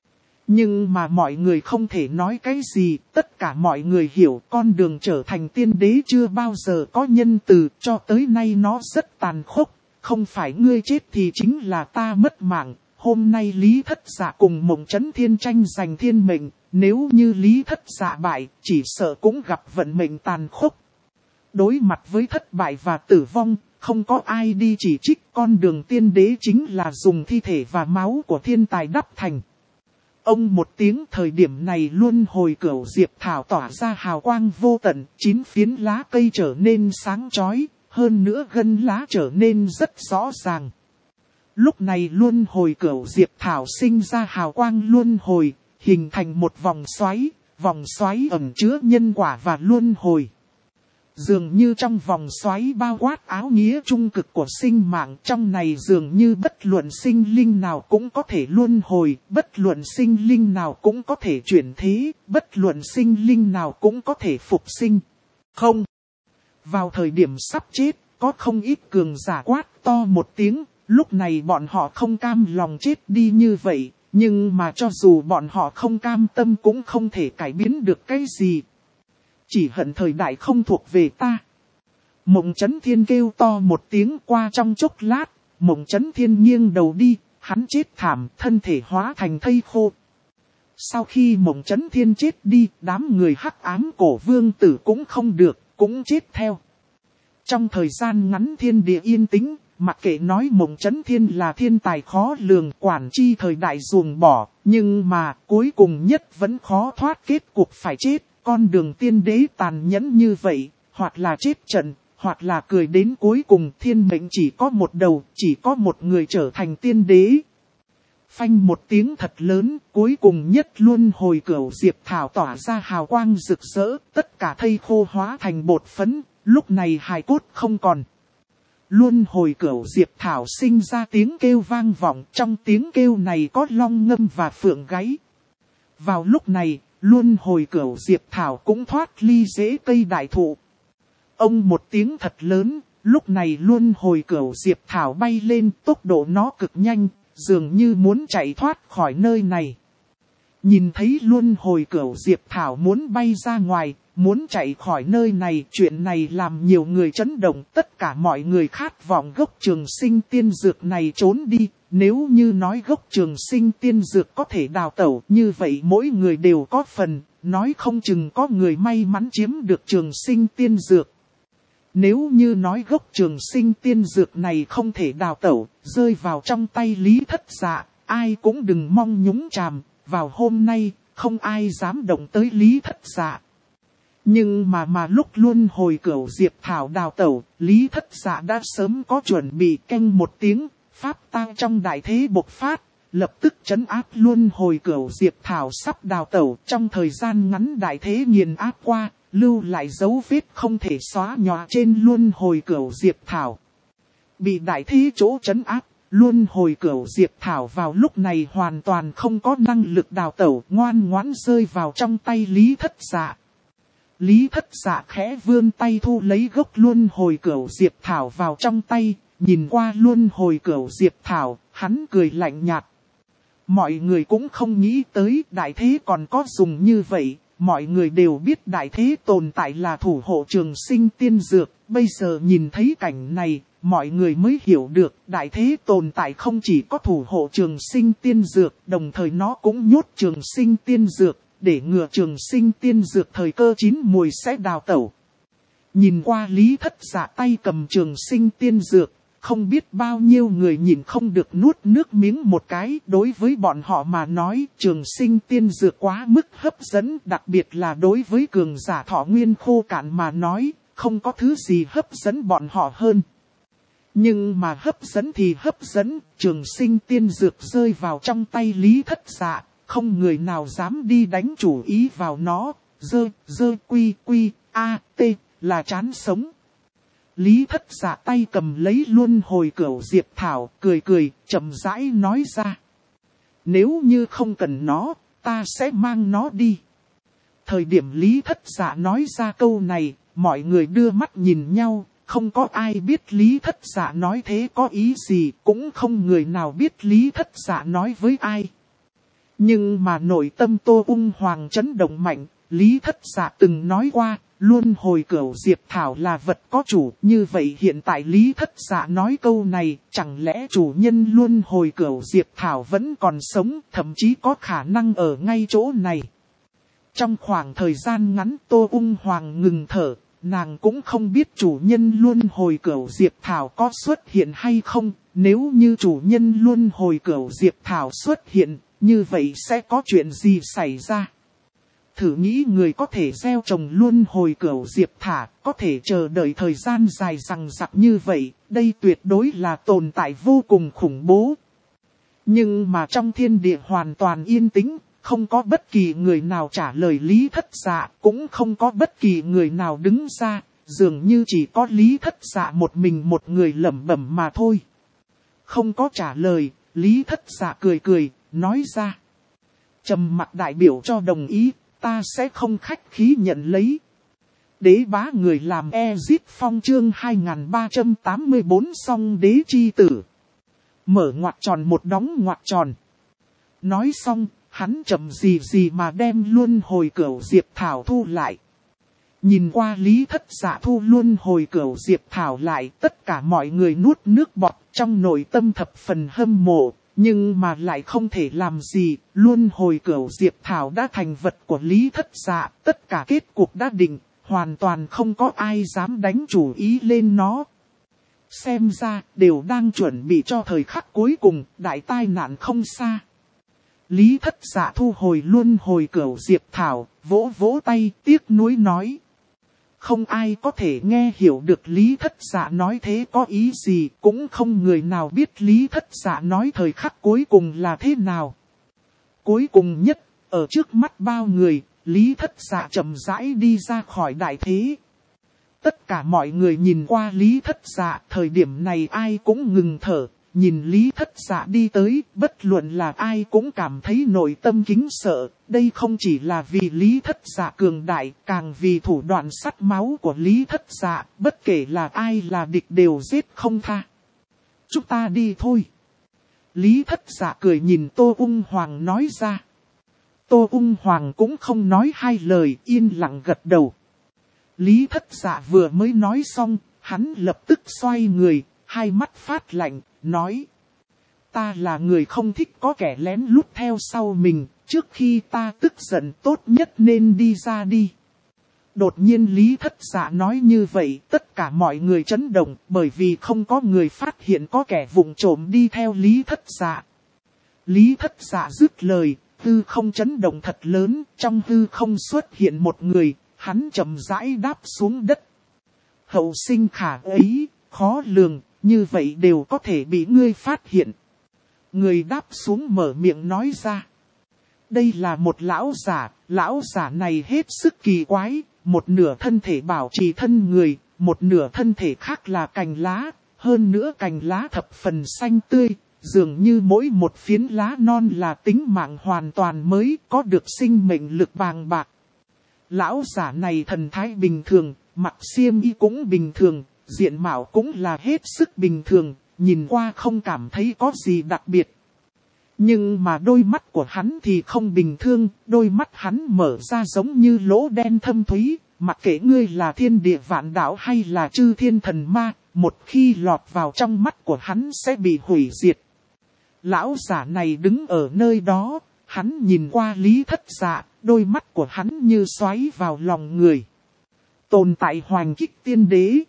Nhưng mà mọi người không thể nói cái gì, tất cả mọi người hiểu con đường trở thành tiên đế chưa bao giờ có nhân từ, cho tới nay nó rất tàn khốc, không phải ngươi chết thì chính là ta mất mạng. Hôm nay Lý Thất Dạ cùng Mộng Chấn Thiên tranh giành thiên mệnh, nếu như Lý Thất Dạ bại, chỉ sợ cũng gặp vận mệnh tàn khốc. Đối mặt với thất bại và tử vong, không có ai đi chỉ trích, con đường tiên đế chính là dùng thi thể và máu của thiên tài đắp thành. Ông một tiếng, thời điểm này luân hồi cửu Diệp Thảo tỏa ra hào quang vô tận, 9 phiến lá cây trở nên sáng chói, hơn nữa gân lá trở nên rất rõ ràng. Lúc này luân hồi cửu Diệp Thảo sinh ra hào quang luân hồi, hình thành một vòng xoáy ẩn chứa nhân quả và luân hồi. Dường như trong vòng xoáy bao quát áo nghĩa trung cực của sinh mạng, trong này dường như bất luận sinh linh nào cũng có thể luân hồi, bất luận sinh linh nào cũng có thể chuyển thế, bất luận sinh linh nào cũng có thể phục sinh. Không! Vào thời điểm sắp chết, có không ít cường giả quát to một tiếng, lúc này bọn họ không cam lòng chết đi như vậy, nhưng mà cho dù bọn họ không cam tâm cũng không thể cải biến được cái gì. Chỉ hận thời đại không thuộc về ta. Mộng Chấn Thiên kêu to một tiếng, qua trong chốc lát, Mộng Chấn Thiên nghiêng đầu đi, hắn chết thảm, thân thể hóa thành thây khô. Sau khi Mộng Chấn Thiên chết đi, đám người hắc ám cổ vương tử cũng không được, cũng chết theo. Trong thời gian ngắn thiên địa yên tĩnh, mặc kệ nói Mộng Chấn Thiên là thiên tài khó lường, quản chi thời đại ruồng bỏ, nhưng mà cuối cùng nhất vẫn khó thoát kết cục phải chết. Con đường tiên đế tàn nhẫn như vậy, hoặc là chết trận, hoặc là cười đến cuối cùng. Thiên mệnh chỉ có một đầu, chỉ có một người trở thành tiên đế. Phanh một tiếng thật lớn, cuối cùng nhất luân hồi cửu diệp thảo tỏa ra hào quang rực rỡ, tất cả thây khô hóa thành bột phấn, lúc này hài cốt không còn. Luân hồi cửu diệp thảo sinh ra tiếng kêu vang vọng, trong tiếng kêu này có long ngâm và phượng gáy. Vào lúc này, luân hồi cửu diệp thảo cũng thoát ly rễ cây đại thụ. Ông một tiếng thật lớn, lúc này luân hồi cửu diệp thảo bay lên, tốc độ nó cực nhanh, dường như muốn chạy thoát khỏi nơi này. Nhìn thấy luân hồi cửu diệp thảo muốn bay ra ngoài, muốn chạy khỏi nơi này, chuyện này làm nhiều người chấn động. Tất cả mọi người khát vọng gốc trường sinh tiên dược này trốn đi. Nếu như nói gốc trường sinh tiên dược có thể đào tẩu, như vậy mỗi người đều có phần, nói không chừng có người may mắn chiếm được trường sinh tiên dược. Nếu như nói gốc trường sinh tiên dược này không thể đào tẩu, rơi vào trong tay Lý Thất Dạ, ai cũng đừng mong nhúng chàm. Vào hôm nay, không ai dám động tới Lý Thất Dạ. Nhưng mà lúc luân hồi cửu diệp thảo đào tẩu, Lý Thất Dạ đã sớm có chuẩn bị. Canh một tiếng, pháp tang trong đại thế bộc phát, lập tức trấn áp luân hồi cửu diệp thảo sắp đào tẩu. Trong thời gian ngắn đại thế nghiền áp qua, lưu lại dấu vết không thể xóa nhòa trên luân hồi cửu diệp thảo. Bị đại thế chỗ trấn áp, luân hồi cửu diệp thảo vào lúc này hoàn toàn không có năng lực đào tẩu, ngoan ngoãn rơi vào trong tay Lý Thất Dạ. Lý Thất Dạ khẽ vươn tay thu lấy gốc luân hồi cửu diệp thảo vào trong tay, nhìn qua luân hồi cửu diệp thảo, hắn cười lạnh nhạt. Mọi người cũng không nghĩ tới đại thế còn có dùng như vậy, mọi người đều biết đại thế tồn tại là thủ hộ trường sinh tiên dược, bây giờ nhìn thấy cảnh này, mọi người mới hiểu được đại thế tồn tại không chỉ có thủ hộ trường sinh tiên dược, đồng thời nó cũng nhốt trường sinh tiên dược, để ngừa trường sinh tiên dược thời cơ chín mùi sẽ đào tẩu. Nhìn qua Lý Thất Dạ tay cầm trường sinh tiên dược, không biết bao nhiêu người nhìn không được nuốt nước miếng một cái. Đối với bọn họ mà nói, trường sinh tiên dược quá mức hấp dẫn, đặc biệt là đối với cường giả thọ nguyên khô cạn mà nói, không có thứ gì hấp dẫn bọn họ hơn. Nhưng mà hấp dẫn thì hấp dẫn, trường sinh tiên dược rơi vào trong tay Lý Thất Dạ, không người nào dám đi đánh chủ ý vào nó, quy, là chán sống. Lý Thất Dạ tay cầm lấy luân hồi cửu diệp thảo, cười, chậm rãi nói ra. Nếu như không cần nó, ta sẽ mang nó đi. Thời điểm Lý Thất Dạ nói ra câu này, mọi người đưa mắt nhìn nhau, không có ai biết Lý Thất Dạ nói thế có ý gì, cũng không người nào biết Lý Thất Dạ nói với ai. Nhưng mà nội tâm Tô Ung Hoàng chấn động mạnh, Lý Thất Dạ từng nói qua, luân hồi cửu diệp thảo là vật có chủ, như vậy hiện tại Lý Thất Dạ nói câu này, chẳng lẽ chủ nhân luân hồi cửu diệp thảo vẫn còn sống, thậm chí có khả năng ở ngay chỗ này. Trong khoảng thời gian ngắn Tô Ung Hoàng ngừng thở, nàng cũng không biết chủ nhân luân hồi cửu diệp thảo có xuất hiện hay không, nếu như chủ nhân luân hồi cửu diệp thảo xuất hiện, như vậy sẽ có chuyện gì xảy ra? Thử nghĩ người có thể gieo trồng luân hồi cửu diệp thảo, có thể chờ đợi thời gian dài dằng dặc như vậy, đây tuyệt đối là tồn tại vô cùng khủng bố. Nhưng mà trong thiên địa hoàn toàn yên tĩnh, không có bất kỳ người nào trả lời Lý Thất Dạ, cũng không có bất kỳ người nào đứng ra, dường như chỉ có Lý Thất Dạ một mình một người lẩm bẩm mà thôi. Không có trả lời, Lý Thất Dạ cười, nói ra. Trầm mặc đại biểu cho đồng ý, ta sẽ không khách khí nhận lấy. Đế bá người làm Ezit Phong chương 2384 song đế chi tử. Mở ngoặc tròn một đóng ngoặc tròn. Nói xong, hắn chậm gì mà đem luân hồi cửu diệp thảo thu lại. Nhìn qua Lý Thất Dạ thu luân hồi cửu diệp thảo lại, tất cả mọi người nuốt nước bọt, trong nội tâm thập phần hâm mộ, nhưng mà lại không thể làm gì, luân hồi cửu diệp thảo đã thành vật của Lý Thất Dạ, tất cả kết cục đã định, hoàn toàn không có ai dám đánh chủ ý lên nó. Xem ra, đều đang chuẩn bị cho thời khắc cuối cùng, đại tai nạn không xa. Lý Thất Dạ thu hồi luân hồi cửu diệp thảo, vỗ vỗ tay, tiếc nuối nói. Không ai có thể nghe hiểu được Lý Thất Dạ nói thế có ý gì, cũng không người nào biết Lý Thất Dạ nói thời khắc cuối cùng là thế nào. Cuối cùng nhất, ở trước mắt bao người, Lý Thất Dạ chậm rãi đi ra khỏi đại thế. Tất cả mọi người nhìn qua Lý Thất Dạ, thời điểm này ai cũng ngừng thở, nhìn Lý Thất Dạ đi tới, bất luận là ai cũng cảm thấy nội tâm kính sợ, đây không chỉ là vì Lý Thất Dạ cường đại, càng vì thủ đoạn sắt máu của Lý Thất Dạ, bất kể là ai là địch đều giết không tha. Chúng ta đi thôi. Lý Thất Dạ cười nhìn Tô Ung Hoàng nói ra. Tô Ung Hoàng cũng không nói hai lời, yên lặng gật đầu. Lý Thất Dạ vừa mới nói xong, hắn lập tức xoay người, hai mắt phát lạnh, nói. Ta là người không thích có kẻ lén lút theo sau mình, trước khi ta tức giận tốt nhất nên đi ra đi. Đột nhiên Lý Thất Dạ nói như vậy, tất cả mọi người chấn động, bởi vì không có người phát hiện có kẻ vụng trộm đi theo Lý Thất Dạ. Lý Thất Dạ dứt lời, hư không chấn động thật lớn, trong hư không xuất hiện một người, hắn chậm rãi đáp xuống đất. Hậu sinh khả ấy, khó lường, như vậy đều có thể bị ngươi phát hiện. Người đáp xuống mở miệng nói ra. Đây là một lão giả này hết sức kỳ quái, một nửa thân thể bảo trì thân người, một nửa thân thể khác là cành lá, hơn nữa cành lá thập phần xanh tươi, dường như mỗi một phiến lá non là tính mạng hoàn toàn mới, có được sinh mệnh lực bàng bạc. Lão giả này thần thái bình thường, mặc xiêm y cũng bình thường, diện mạo cũng là hết sức bình thường, nhìn qua không cảm thấy có gì đặc biệt. Nhưng mà đôi mắt của hắn thì không bình thường, đôi mắt hắn mở ra giống như lỗ đen thâm thúy, mặc kệ ngươi là thiên địa vạn đạo hay là chư thiên thần ma, một khi lọt vào trong mắt của hắn sẽ bị hủy diệt. Lão giả này đứng ở nơi đó, hắn nhìn qua Lý Thất Dạ, đôi mắt của hắn như xoáy vào lòng người. Tồn tại Hoành Kích Tiên Đế.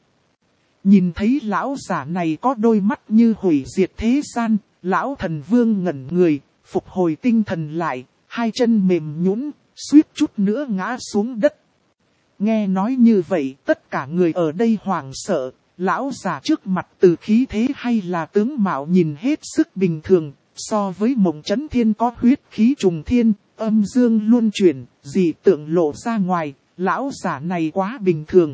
Nhìn thấy lão giả này có đôi mắt như hủy diệt thế gian, lão thần vương ngẩn người, phục hồi tinh thần lại, hai chân mềm nhũn, suýt chút nữa ngã xuống đất. Nghe nói như vậy, tất cả người ở đây hoảng sợ, lão giả trước mặt từ khí thế hay là tướng mạo nhìn hết sức bình thường, so với Mộng Chấn Thiên có huyết khí trùng thiên, âm dương luân chuyển, dị tượng lộ ra ngoài, lão giả này quá bình thường.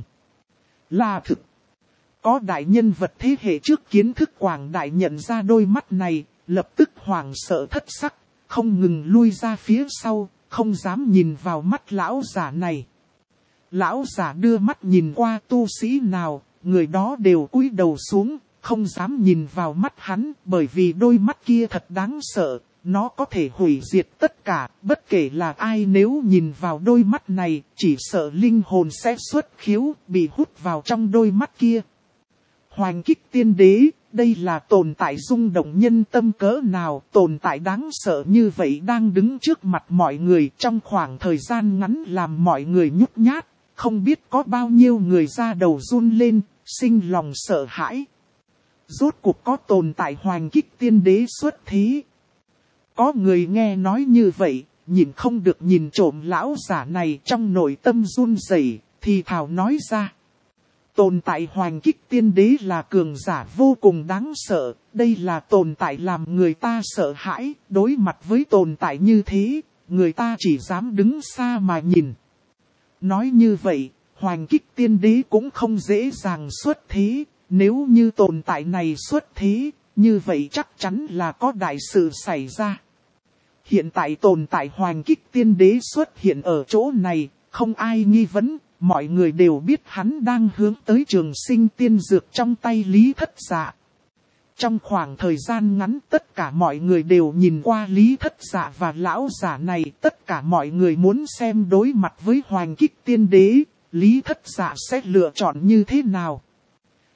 Là thực. Có đại nhân vật thế hệ trước kiến thức quảng đại nhận ra đôi mắt này, lập tức hoảng sợ thất sắc, không ngừng lui ra phía sau, không dám nhìn vào mắt lão giả này. Lão giả đưa mắt nhìn qua tu sĩ nào, người đó đều cúi đầu xuống, không dám nhìn vào mắt hắn, bởi vì đôi mắt kia thật đáng sợ, nó có thể hủy diệt tất cả, bất kể là ai nếu nhìn vào đôi mắt này, chỉ sợ linh hồn sẽ xuất khiếu, bị hút vào trong đôi mắt kia. Hoành Kích Tiên Đế, đây là tồn tại rung động nhân tâm cỡ nào, tồn tại đáng sợ như vậy đang đứng trước mặt mọi người trong khoảng thời gian ngắn làm mọi người nhút nhát, không biết có bao nhiêu người ra đầu run lên, sinh lòng sợ hãi. Rốt cuộc có tồn tại Hoành Kích Tiên Đế xuất thế. Có người nghe nói như vậy, nhìn không được nhìn trộm lão giả này trong nội tâm run rẩy, thì thào nói ra. Tồn tại Hoành Kích Tiên Đế là cường giả vô cùng đáng sợ, đây là tồn tại làm người ta sợ hãi, đối mặt với tồn tại như thế, người ta chỉ dám đứng xa mà nhìn. Nói như vậy, Hoành Kích Tiên Đế cũng không dễ dàng xuất thế, nếu như tồn tại này xuất thế, như vậy chắc chắn là có đại sự xảy ra. Hiện tại tồn tại Hoành Kích Tiên Đế xuất hiện ở chỗ này, không ai nghi vấn. Mọi người đều biết hắn đang hướng tới trường sinh tiên dược trong tay Lý Thất Dạ. Trong khoảng thời gian ngắn tất cả mọi người đều nhìn qua Lý Thất Dạ và lão giả này. Tất cả mọi người muốn xem đối mặt với Hoành Kích Tiên Đế, Lý Thất Dạ sẽ lựa chọn như thế nào.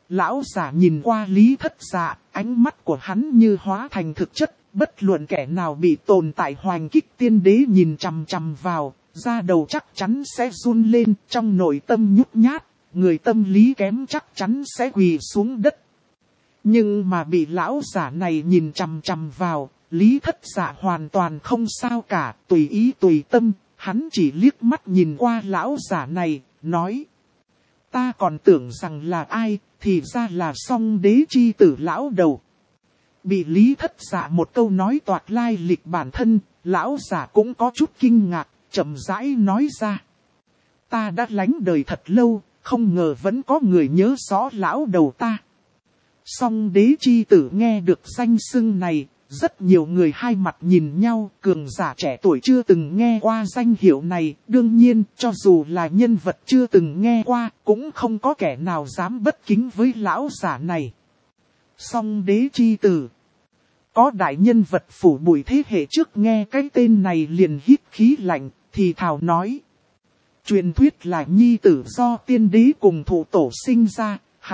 Lão giả nhìn qua Lý Thất Dạ, ánh mắt của hắn như hóa thành thực chất, bất luận kẻ nào bị tồn tại hoành kích tiên đế nhìn chằm chằm vào, da đầu chắc chắn sẽ run lên, trong nội tâm nhút nhát, người tâm lý kém chắc chắn sẽ quỳ xuống đất. Nhưng mà bị lão giả này nhìn chằm chằm vào, Lý Thất Dạ hoàn toàn không sao cả, tùy ý tùy tâm, hắn chỉ liếc mắt nhìn qua lão giả này, nói. Ta còn tưởng rằng là ai, thì ra là Song Đế chi tử lão đầu. Bị Lý Thất Dạ một câu nói toạc lai lịch bản thân, lão giả cũng có chút kinh ngạc, chậm rãi nói ra. Ta đã lánh đời thật lâu, không ngờ vẫn có người nhớ rõ lão đầu ta. Song Đế chi tử nghe được danh xưng này, rất nhiều người hai mặt nhìn nhau, cường giả trẻ tuổi chưa từng nghe qua danh hiệu này, đương nhiên, cho dù là nhân vật chưa từng nghe qua, cũng không có kẻ nào dám bất kính với lão giả này. Song Đế chi tử. Có đại nhân vật phủ bụi thế hệ trước nghe cái tên này liền hít khí lạnh, thì thào nói. Truyền thuyết là nhi tử do tiên đế cùng thụ tổ sinh ra,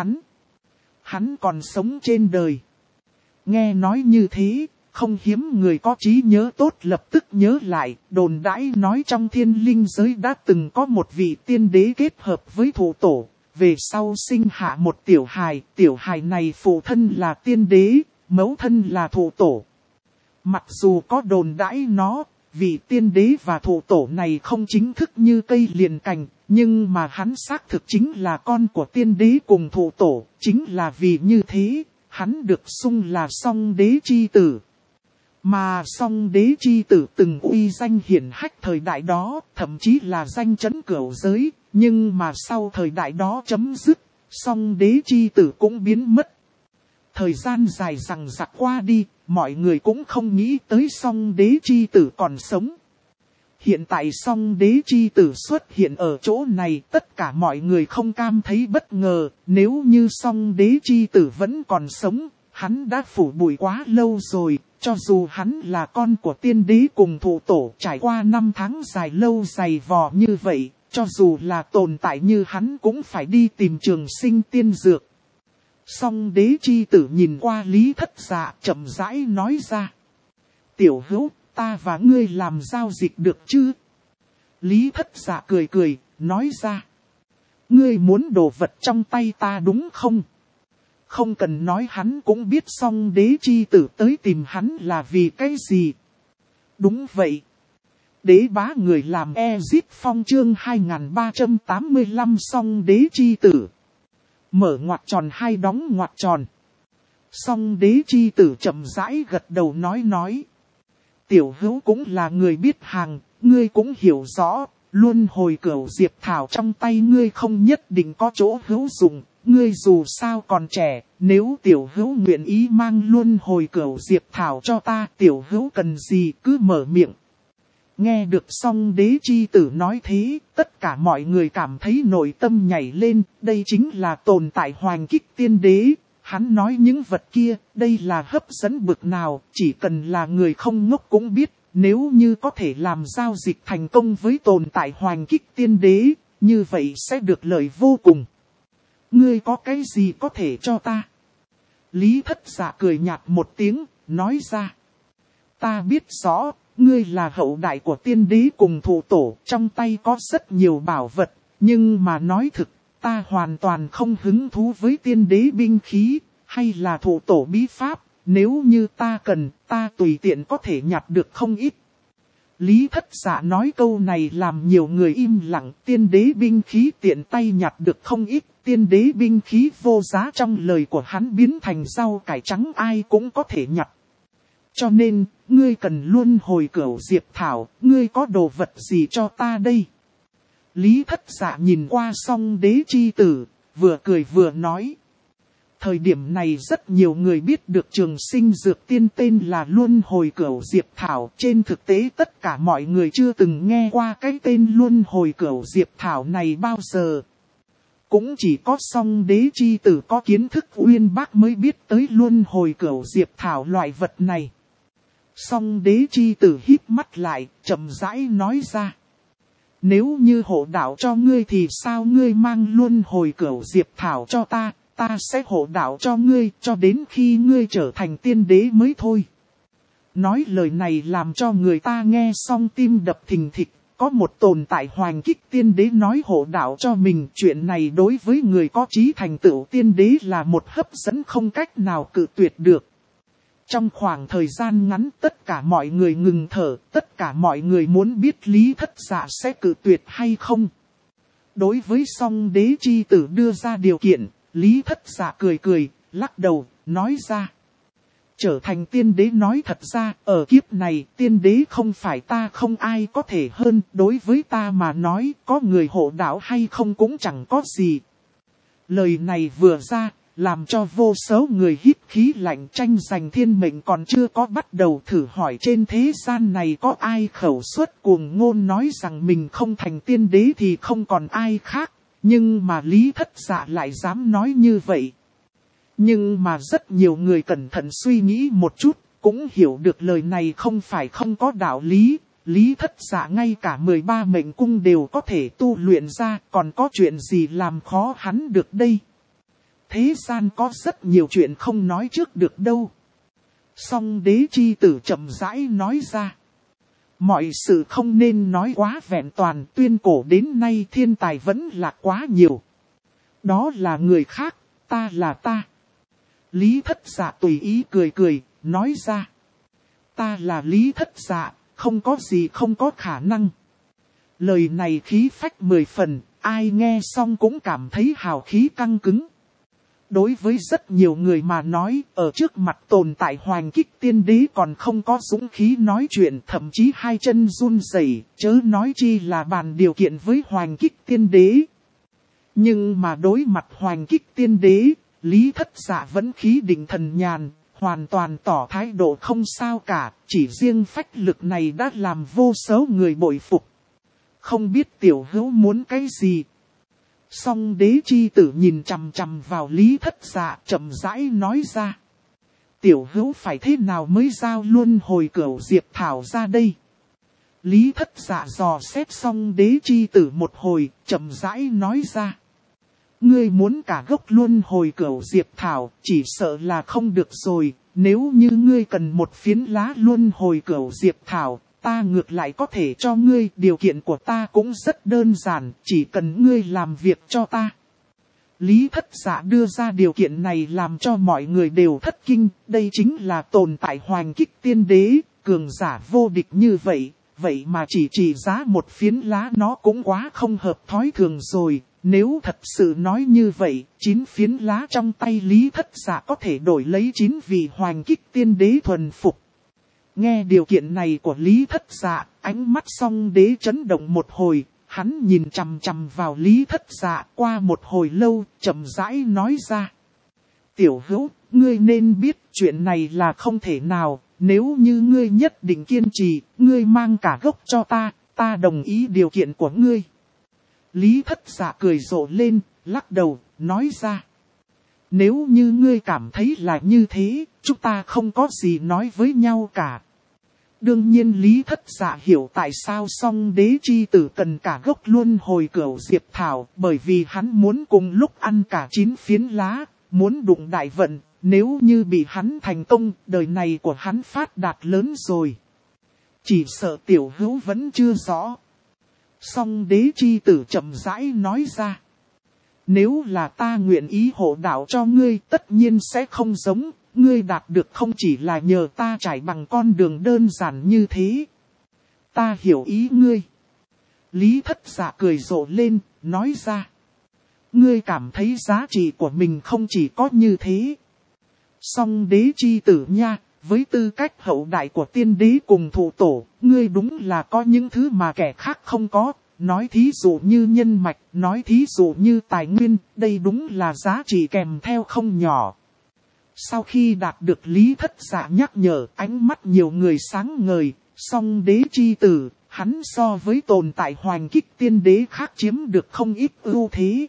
hắn còn sống trên đời. Nghe nói như thế, không hiếm người có trí nhớ tốt lập tức nhớ lại, đồn đãi nói trong thiên linh giới đã từng có một vị tiên đế kết hợp với thụ tổ, về sau sinh hạ một tiểu hài này phụ thân là tiên đế, mẫu thân là thụ tổ. Mặc dù có đồn đãi nó, vị tiên đế và thụ tổ này không chính thức như cây liền cành, nhưng mà hắn xác thực chính là con của tiên đế cùng thụ tổ, chính là vì như thế, hắn được xưng là Song Đế chi tử. Mà Song Đế chi tử từng uy danh hiển hách thời đại đó, thậm chí là danh chấn cửu giới, nhưng mà sau thời đại đó chấm dứt, Song Đế chi tử cũng biến mất. Thời gian dài dằng dặc qua đi, mọi người cũng không nghĩ tới Song Đế chi tử còn sống. Hiện tại Song Đế chi tử xuất hiện ở chỗ này, tất cả mọi người không cảm thấy bất ngờ, nếu như Song Đế chi tử vẫn còn sống, hắn đã phủ bụi quá lâu rồi, cho dù hắn là con của tiên đế cùng thụ tổ trải qua 5 tháng dài lâu dày vò như vậy, cho dù là tồn tại như hắn cũng phải đi tìm trường sinh tiên dược. Song Đế chi tử nhìn qua Lý Thất Dạ chậm rãi nói ra. Tiểu hữu, ta và ngươi làm giao dịch được chứ? Lý Thất Dạ cười cười, nói ra. Ngươi muốn đồ vật trong tay ta đúng không? Không cần nói hắn cũng biết Song Đế chi tử tới tìm hắn là vì cái gì. Đúng vậy. Đế bá người làm Ezip Phong chương 2385 Song Đế chi tử. Mở ngoặc tròn hai đóng ngoặc tròn. Song Đế chi tử chậm rãi gật đầu nói. Tiểu hữu cũng là người biết hàng, ngươi cũng hiểu rõ, luân hồi cửu diệp thảo trong tay ngươi không nhất định có chỗ hữu dụng, ngươi dù sao còn trẻ, nếu tiểu hữu nguyện ý mang luân hồi cửu diệp thảo cho ta, tiểu hữu cần gì cứ mở miệng. Nghe được Song Đế chi tử nói thế, tất cả mọi người cảm thấy nội tâm nhảy lên, đây chính là tồn tại hoành kích tiên đế. Hắn nói những vật kia, đây là hấp dẫn bực nào, chỉ cần là người không ngốc cũng biết, nếu như có thể làm giao dịch thành công với tồn tại hoành kích tiên đế, như vậy sẽ được lợi vô cùng. Ngươi có cái gì có thể cho ta? Lý Thất Dạ cười nhạt một tiếng, nói ra. Ta biết rõ, ngươi là hậu đại của tiên đế cùng thụ tổ, trong tay có rất nhiều bảo vật, nhưng mà nói thực, ta hoàn toàn không hứng thú với tiên đế binh khí, hay là thụ tổ bí pháp, nếu như ta cần, ta tùy tiện có thể nhặt được không ít. Lý Thất Dạ nói câu này làm nhiều người im lặng, tiên đế binh khí tiện tay nhặt được không ít, tiên đế binh khí vô giá trong lời của hắn biến thành rau cải trắng ai cũng có thể nhặt. Cho nên, ngươi cần luân hồi cửu diệp thảo, ngươi có đồ vật gì cho ta đây? Lý Thất Dạ nhìn qua Song Đế chi tử, vừa cười vừa nói. Thời điểm này rất nhiều người biết được trường sinh dược tiên tên là luân hồi cửu diệp thảo. Trên thực tế tất cả mọi người chưa từng nghe qua cái tên luân hồi cửu diệp thảo này bao giờ. Cũng chỉ có Song Đế chi tử có kiến thức uyên bác mới biết tới luân hồi cửu diệp thảo loại vật này. Song Đế chi tử híp mắt lại, chậm rãi nói ra. Nếu như hộ đạo cho ngươi thì sao ngươi mang luân hồi cửu diệp thảo cho ta, ta sẽ hộ đạo cho ngươi cho đến khi ngươi trở thành tiên đế mới thôi. Nói lời này làm cho người ta nghe xong tim đập thình thịch, có một tồn tại hoành kích tiên đế nói hộ đạo cho mình, chuyện này đối với người có chí thành tựu tiên đế là một hấp dẫn không cách nào cự tuyệt được. Trong khoảng thời gian ngắn tất cả mọi người ngừng thở, tất cả mọi người muốn biết Lý Thất Dạ sẽ cự tuyệt hay không. Đối với Song Đế chi tử đưa ra điều kiện, Lý Thất Dạ cười cười, lắc đầu, nói ra. Trở thành tiên đế nói thật ra, ở kiếp này tiên đế không phải ta không ai có thể hơn, đối với ta mà nói có người hộ đạo hay không cũng chẳng có gì. Lời này vừa ra, làm cho vô số người hít khí lạnh, tranh giành thiên mệnh còn chưa có bắt đầu thử hỏi trên thế gian này có ai khẩu suất cuồng ngôn nói rằng mình không thành tiên đế thì không còn ai khác, nhưng mà Lý Thất Dạ lại dám nói như vậy. Nhưng mà rất nhiều người cẩn thận suy nghĩ một chút, cũng hiểu được lời này không phải không có đạo lý. Lý Thất Dạ ngay cả 13 mệnh cung đều có thể tu luyện ra, còn có chuyện gì làm khó hắn được đây. Thế gian có rất nhiều chuyện không nói trước được đâu. Song Đế chi tử chậm rãi nói ra. Mọi sự không nên nói quá vẹn toàn, tuyên cổ đến nay thiên tài vẫn là quá nhiều. Đó là người khác, ta là ta. Lý Thất Dạ tùy ý cười cười, nói ra. Ta là Lý Thất Dạ, không có gì không có khả năng. Lời này khí phách 10 phần, ai nghe xong cũng cảm thấy hào khí căng cứng. Đối với rất nhiều người mà nói, ở trước mặt tồn tại hoành kích tiên đế còn không có dũng khí nói chuyện, thậm chí hai chân run rẩy, chớ nói chi là bàn điều kiện với hoành kích tiên đế. Nhưng mà đối mặt hoành kích tiên đế, Lý Thất Dạ vẫn khí định thần nhàn, hoàn toàn tỏ thái độ không sao cả, chỉ riêng phách lực này đã làm vô số người bội phục. Không biết tiểu hữu muốn cái gì? Song Đế chi tử nhìn chằm chằm vào Lý Thất Dạ chậm rãi nói ra. Tiểu hữu phải thế nào mới giao luân hồi cửu diệp thảo ra đây? Lý Thất Dạ dò xét Song Đế chi tử một hồi, chậm rãi nói ra. Ngươi muốn cả gốc luân hồi cửu diệp thảo, chỉ sợ là không được rồi, nếu như ngươi cần một phiến lá luân hồi cửu diệp thảo, ta ngược lại có thể cho ngươi, điều kiện của ta cũng rất đơn giản, chỉ cần ngươi làm việc cho ta. Lý Thất Dạ đưa ra điều kiện này làm cho mọi người đều thất kinh, đây chính là tồn tại hoành kích tiên đế, cường giả vô địch như vậy, vậy mà chỉ giá một phiến lá nó cũng quá không hợp thói thường rồi. Nếu thật sự nói như vậy, 9 phiến lá trong tay Lý Thất Dạ có thể đổi lấy 9 vị hoành kích tiên đế thuần phục. Nghe điều kiện này của Lý Thất Dạ, ánh mắt Song Đế chấn động một hồi, hắn nhìn chằm chằm vào Lý Thất Dạ qua một hồi lâu, chậm rãi nói ra. Tiểu hữu, ngươi nên biết chuyện này là không thể nào, nếu như ngươi nhất định kiên trì, ngươi mang cả gốc cho ta đồng ý điều kiện của ngươi. Lý Thất Dạ cười rộ lên, lắc đầu, nói ra. Nếu như ngươi cảm thấy là như thế, chúng ta không có gì nói với nhau cả. Đương nhiên Lý Thất Dạ hiểu tại sao Song Đế chi tử cần cả gốc luân hồi cửu diệp thảo, bởi vì hắn muốn cùng lúc ăn cả 9 phiến lá, muốn đụng đại vận, nếu như bị hắn thành công, đời này của hắn phát đạt lớn rồi. Chỉ sợ tiểu hữu vẫn chưa rõ. Song Đế chi tử chậm rãi nói ra. Nếu là ta nguyện ý hộ đạo cho ngươi, tất nhiên sẽ không giống, ngươi đạt được không chỉ là nhờ ta trải bằng con đường đơn giản như thế. Ta hiểu ý ngươi. Lý Thất Dạ cười rộ lên, nói ra. Ngươi cảm thấy giá trị của mình không chỉ có như thế. Song Đế chi tử nha, với tư cách hậu đại của tiên đế cùng thụ tổ, ngươi đúng là có những thứ mà kẻ khác không có. Nói thí dụ như nhân mạch, nói thí dụ như tài nguyên, đây đúng là giá trị kèm theo không nhỏ. Sau khi đạt được Lý Thất Dạ nhắc nhở, ánh mắt nhiều người sáng ngời, Song Đế chi tử, hắn so với tồn tại hoành kích tiên đế khác chiếm được không ít ưu thế.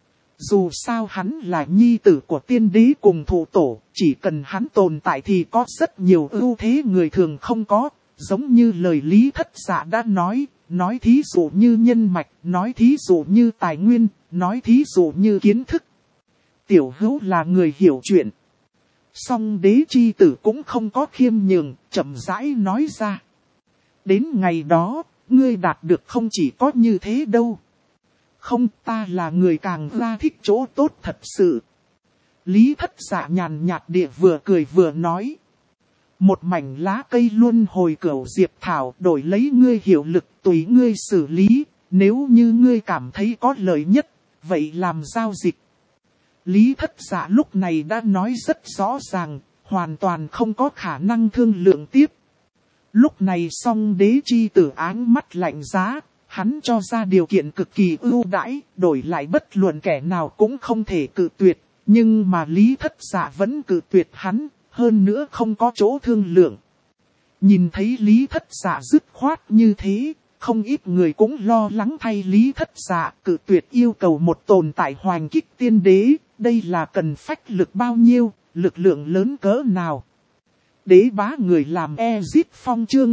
Dù sao hắn là nhi tử của tiên đế cùng thụ tổ, chỉ cần hắn tồn tại thì có rất nhiều ưu thế người thường không có, giống như lời Lý Thất Dạ đã nói thí dụ như nhân mạch, nói thí dụ như tài nguyên, nói thí dụ như kiến thức. Tiểu hữu là người hiểu chuyện. Song đế chi tử cũng không có khiêm nhường, chậm rãi nói ra. Đến ngày đó, ngươi đạt được không chỉ có như thế đâu. Không, ta là người càng ra thích chỗ tốt thật sự. Lý Thất Dạ nhàn nhạt địa vừa cười vừa nói. Một mảnh lá cây luân hồi cửu diệp thảo đổi lấy ngươi hiệu lực tùy ngươi xử lý. Nếu như ngươi cảm thấy có lợi nhất, vậy làm giao dịch. Lý Thất Dạ lúc này đã nói rất rõ ràng, hoàn toàn không có khả năng thương lượng tiếp. Lúc này song đế chi tử áng mắt lạnh giá, hắn cho ra điều kiện cực kỳ ưu đãi, đổi lại bất luận kẻ nào cũng không thể cự tuyệt, nhưng mà Lý Thất Dạ vẫn cự tuyệt hắn, hơn nữa không có chỗ thương lượng. Nhìn thấy Lý Thất Dạ dứt khoát như thế, không ít người cũng lo lắng thay Lý Thất Dạ cự tuyệt yêu cầu một tồn tại hoành kích tiên đế, đây là cần phách lực bao nhiêu, lực lượng lớn cỡ nào. Đế bá người làm Ezit Phong chương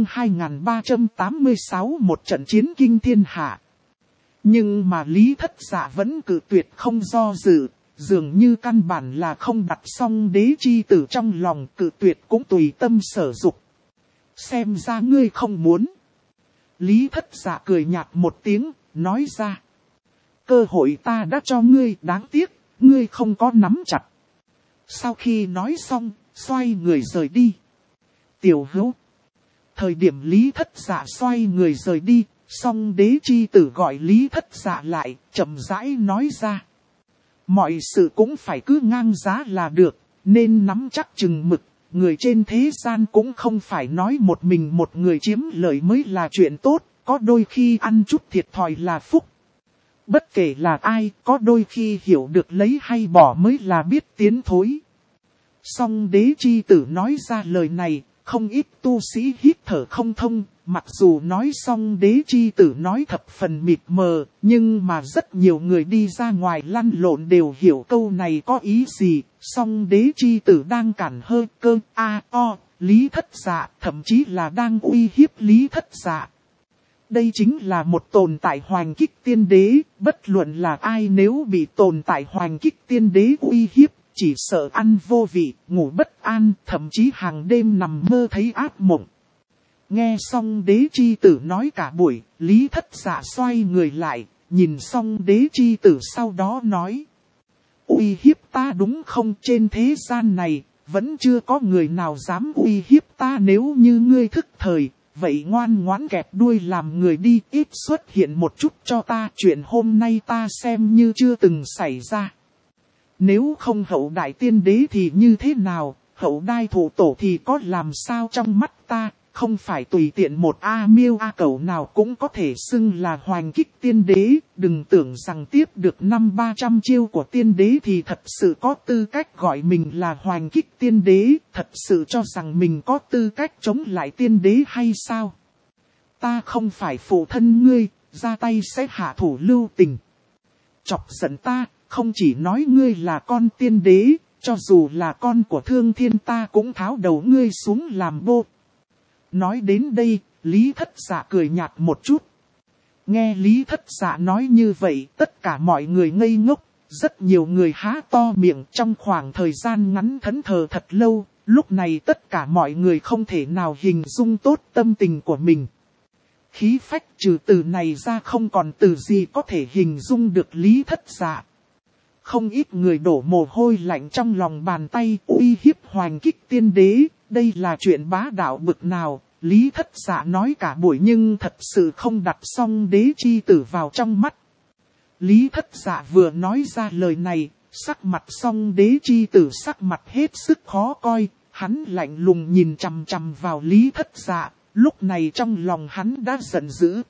2386 một trận chiến kinh thiên hạ. Nhưng mà Lý Thất Dạ vẫn cự tuyệt không do dự, dường như căn bản là không đặt xong đế chi tử trong lòng, cự tuyệt cũng tùy tâm sở dục. Xem ra ngươi không muốn. Lý Thất Dạ cười nhạt một tiếng, nói ra. Cơ hội ta đã cho ngươi, đáng tiếc, ngươi không có nắm chặt. Sau khi nói xong, xoay người rời đi. Tiểu hữu. Thời điểm Lý Thất Dạ xoay người rời đi, song đế chi tử gọi Lý Thất Dạ lại, chậm rãi nói ra. Mọi sự cũng phải cứ ngang giá là được, nên nắm chắc chừng mực. Người trên thế gian cũng không phải nói một mình một người chiếm lợi mới là chuyện tốt, có đôi khi ăn chút thiệt thòi là phúc. Bất kể là ai, có đôi khi hiểu được lấy hay bỏ mới là biết tiến thối. Song đế chi tử nói ra lời này, không ít tu sĩ hít thở không thông, mặc dù nói song đế chi tử nói thập phần mịt mờ, nhưng mà rất nhiều người đi ra ngoài lăn lộn đều hiểu câu này có ý gì. Song đế chi tử đang cản hơi cơ Lý Thất Dạ, thậm chí là đang uy hiếp Lý Thất Dạ. Đây chính là một tồn tại hoành kích tiên đế, bất luận là ai nếu bị tồn tại hoành kích tiên đế uy hiếp, chỉ sợ ăn vô vị, ngủ bất an, thậm chí hàng đêm nằm mơ thấy ác mộng. Nghe xong đế chi tử nói cả buổi, Lý Thất Dạ xoay người lại, nhìn xong đế chi tử sau đó nói. Uy hiếp ta đúng không? Trên thế gian này, vẫn chưa có người nào dám uy hiếp ta. Nếu như ngươi thức thời, vậy ngoan ngoãn kẹp đuôi làm người đi, ít xuất hiện một chút cho ta. Chuyện hôm nay ta xem như chưa từng xảy ra. Nếu không hậu đại tiên đế thì như thế nào, hậu đai thủ tổ thì có làm sao trong mắt ta. Không phải tùy tiện một miêu cẩu nào cũng có thể xưng là hoành kích tiên đế, đừng tưởng rằng tiếp được 500-300 chiêu của tiên đế thì thật sự có tư cách gọi mình là hoành kích tiên đế, thật sự cho rằng mình có tư cách chống lại tiên đế hay sao? Ta không phải phụ thân ngươi, ra tay sẽ hạ thủ lưu tình. Chọc giận ta, không chỉ nói ngươi là con tiên đế, cho dù là con của thương thiên ta cũng tháo đầu ngươi xuống làm bô. Nói đến đây, Lý Thất Dạ cười nhạt một chút. Nghe Lý Thất Dạ nói như vậy, tất cả mọi người ngây ngốc, rất nhiều người há to miệng trong khoảng thời gian ngắn thẫn thờ thật lâu, lúc này tất cả mọi người không thể nào hình dung tốt tâm tình của mình. Khí phách trừ từ này ra không còn từ gì có thể hình dung được Lý Thất Dạ. Không ít người đổ mồ hôi lạnh trong lòng bàn tay uy hiếp hoành kích tiên đế, đây là chuyện bá đạo bực nào, Lý Thất Dạ nói cả buổi nhưng thật sự không đặt song đế chi tử vào trong mắt. Lý Thất Dạ vừa nói ra lời này, sắc mặt song đế chi tử sắc mặt hết sức khó coi, hắn lạnh lùng nhìn chằm chằm vào Lý Thất Dạ, lúc này trong lòng hắn đã giận dữ.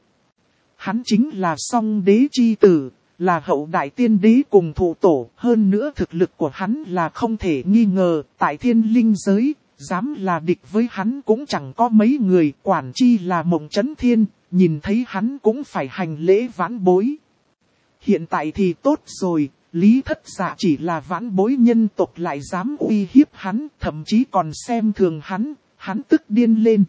Hắn chính là song đế chi tử, là hậu đại tiên đế cùng thủ tổ, hơn nữa thực lực của hắn là không thể nghi ngờ, tại thiên linh giới, dám là địch với hắn cũng chẳng có mấy người, quản chi là Mộng Chấn Thiên, nhìn thấy hắn cũng phải hành lễ vãn bối. Hiện tại thì tốt rồi, Lý Thất Dạ chỉ là vãn bối nhân tộc lại dám uy hiếp hắn, thậm chí còn xem thường hắn tức điên lên.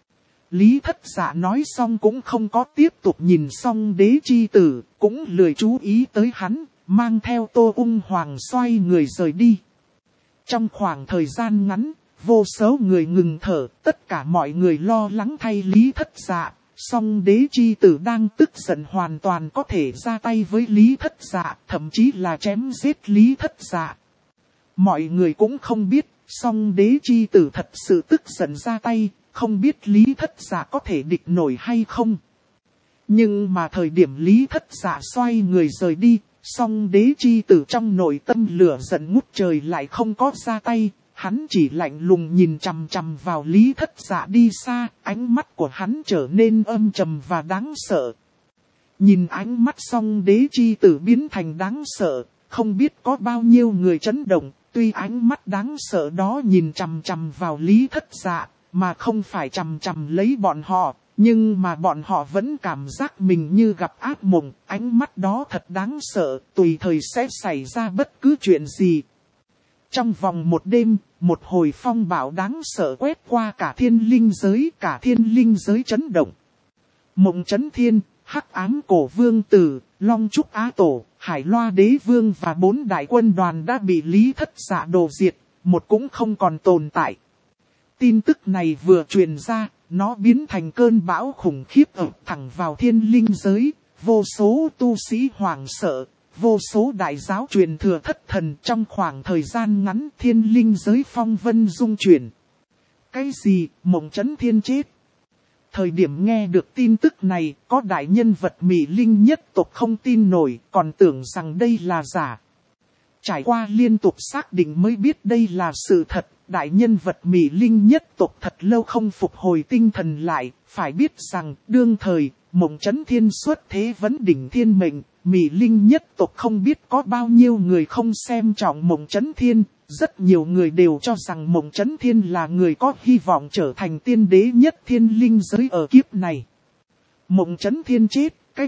Lý Thất Dạ nói xong cũng không có tiếp tục nhìn xong đế chi tử, cũng lười chú ý tới hắn, mang theo Tô Ung Hoàng xoay người rời đi. Trong khoảng thời gian ngắn, vô số người ngừng thở, tất cả mọi người lo lắng thay Lý Thất Dạ. Song đế chi tử đang tức giận hoàn toàn có thể ra tay với Lý Thất Dạ, thậm chí là chém giết Lý Thất Dạ. Mọi người cũng không biết, song đế chi tử thật sự tức giận ra tay, không biết Lý Thất Dạ có thể địch nổi hay không. Nhưng mà thời điểm Lý Thất Dạ xoay người rời đi, song đế chi tử trong nội tâm lửa giận ngút trời lại không có ra tay. Hắn chỉ lạnh lùng nhìn chằm chằm vào Lý Thất Dạ đi xa, ánh mắt của hắn trở nên âm trầm và đáng sợ. Nhìn ánh mắt song đế chi tử biến thành đáng sợ, không biết có bao nhiêu người chấn động, tuy ánh mắt đáng sợ đó nhìn chằm chằm vào Lý Thất Dạ, mà không phải chằm chằm lấy bọn họ, nhưng mà bọn họ vẫn cảm giác mình như gặp ác mộng, ánh mắt đó thật đáng sợ, tùy thời sẽ xảy ra bất cứ chuyện gì. Trong vòng một đêm, một hồi phong bão đáng sợ quét qua cả thiên linh giới chấn động. Mộng Chấn Thiên, Hắc Ám Cổ Vương Tử, Long Trúc Á Tổ, Hải Loa Đế Vương và 4 đại quân đoàn đã bị Lý Thất Dạ đồ diệt, một cũng không còn tồn tại. Tin tức này vừa truyền ra, nó biến thành cơn bão khủng khiếp ập thẳng vào thiên linh giới, vô số tu sĩ hoảng sợ. Vô số đại giáo truyền thừa thất thần trong khoảng thời gian ngắn thiên linh giới phong vân rung chuyển. Cái gì, Mộng Chấn Thiên chết? Thời điểm nghe được tin tức này, có đại nhân vật Mỹ Linh nhất tộc không tin nổi, còn tưởng rằng đây là giả. Trải qua liên tục xác định mới biết đây là sự thật, đại nhân vật Mỹ Linh nhất tộc thật lâu không phục hồi tinh thần lại, phải biết rằng đương thời, Mộng Chấn Thiên xuất thế vấn đỉnh thiên mệnh. Mỹ Linh nhất tộc không biết có bao nhiêu người không xem trọng Mộng Chấn Thiên, rất nhiều người đều cho rằng Mộng Chấn Thiên là người có hy vọng trở thành tiên đế nhất thiên linh giới ở kiếp này. Mộng Chấn Thiên chết, cái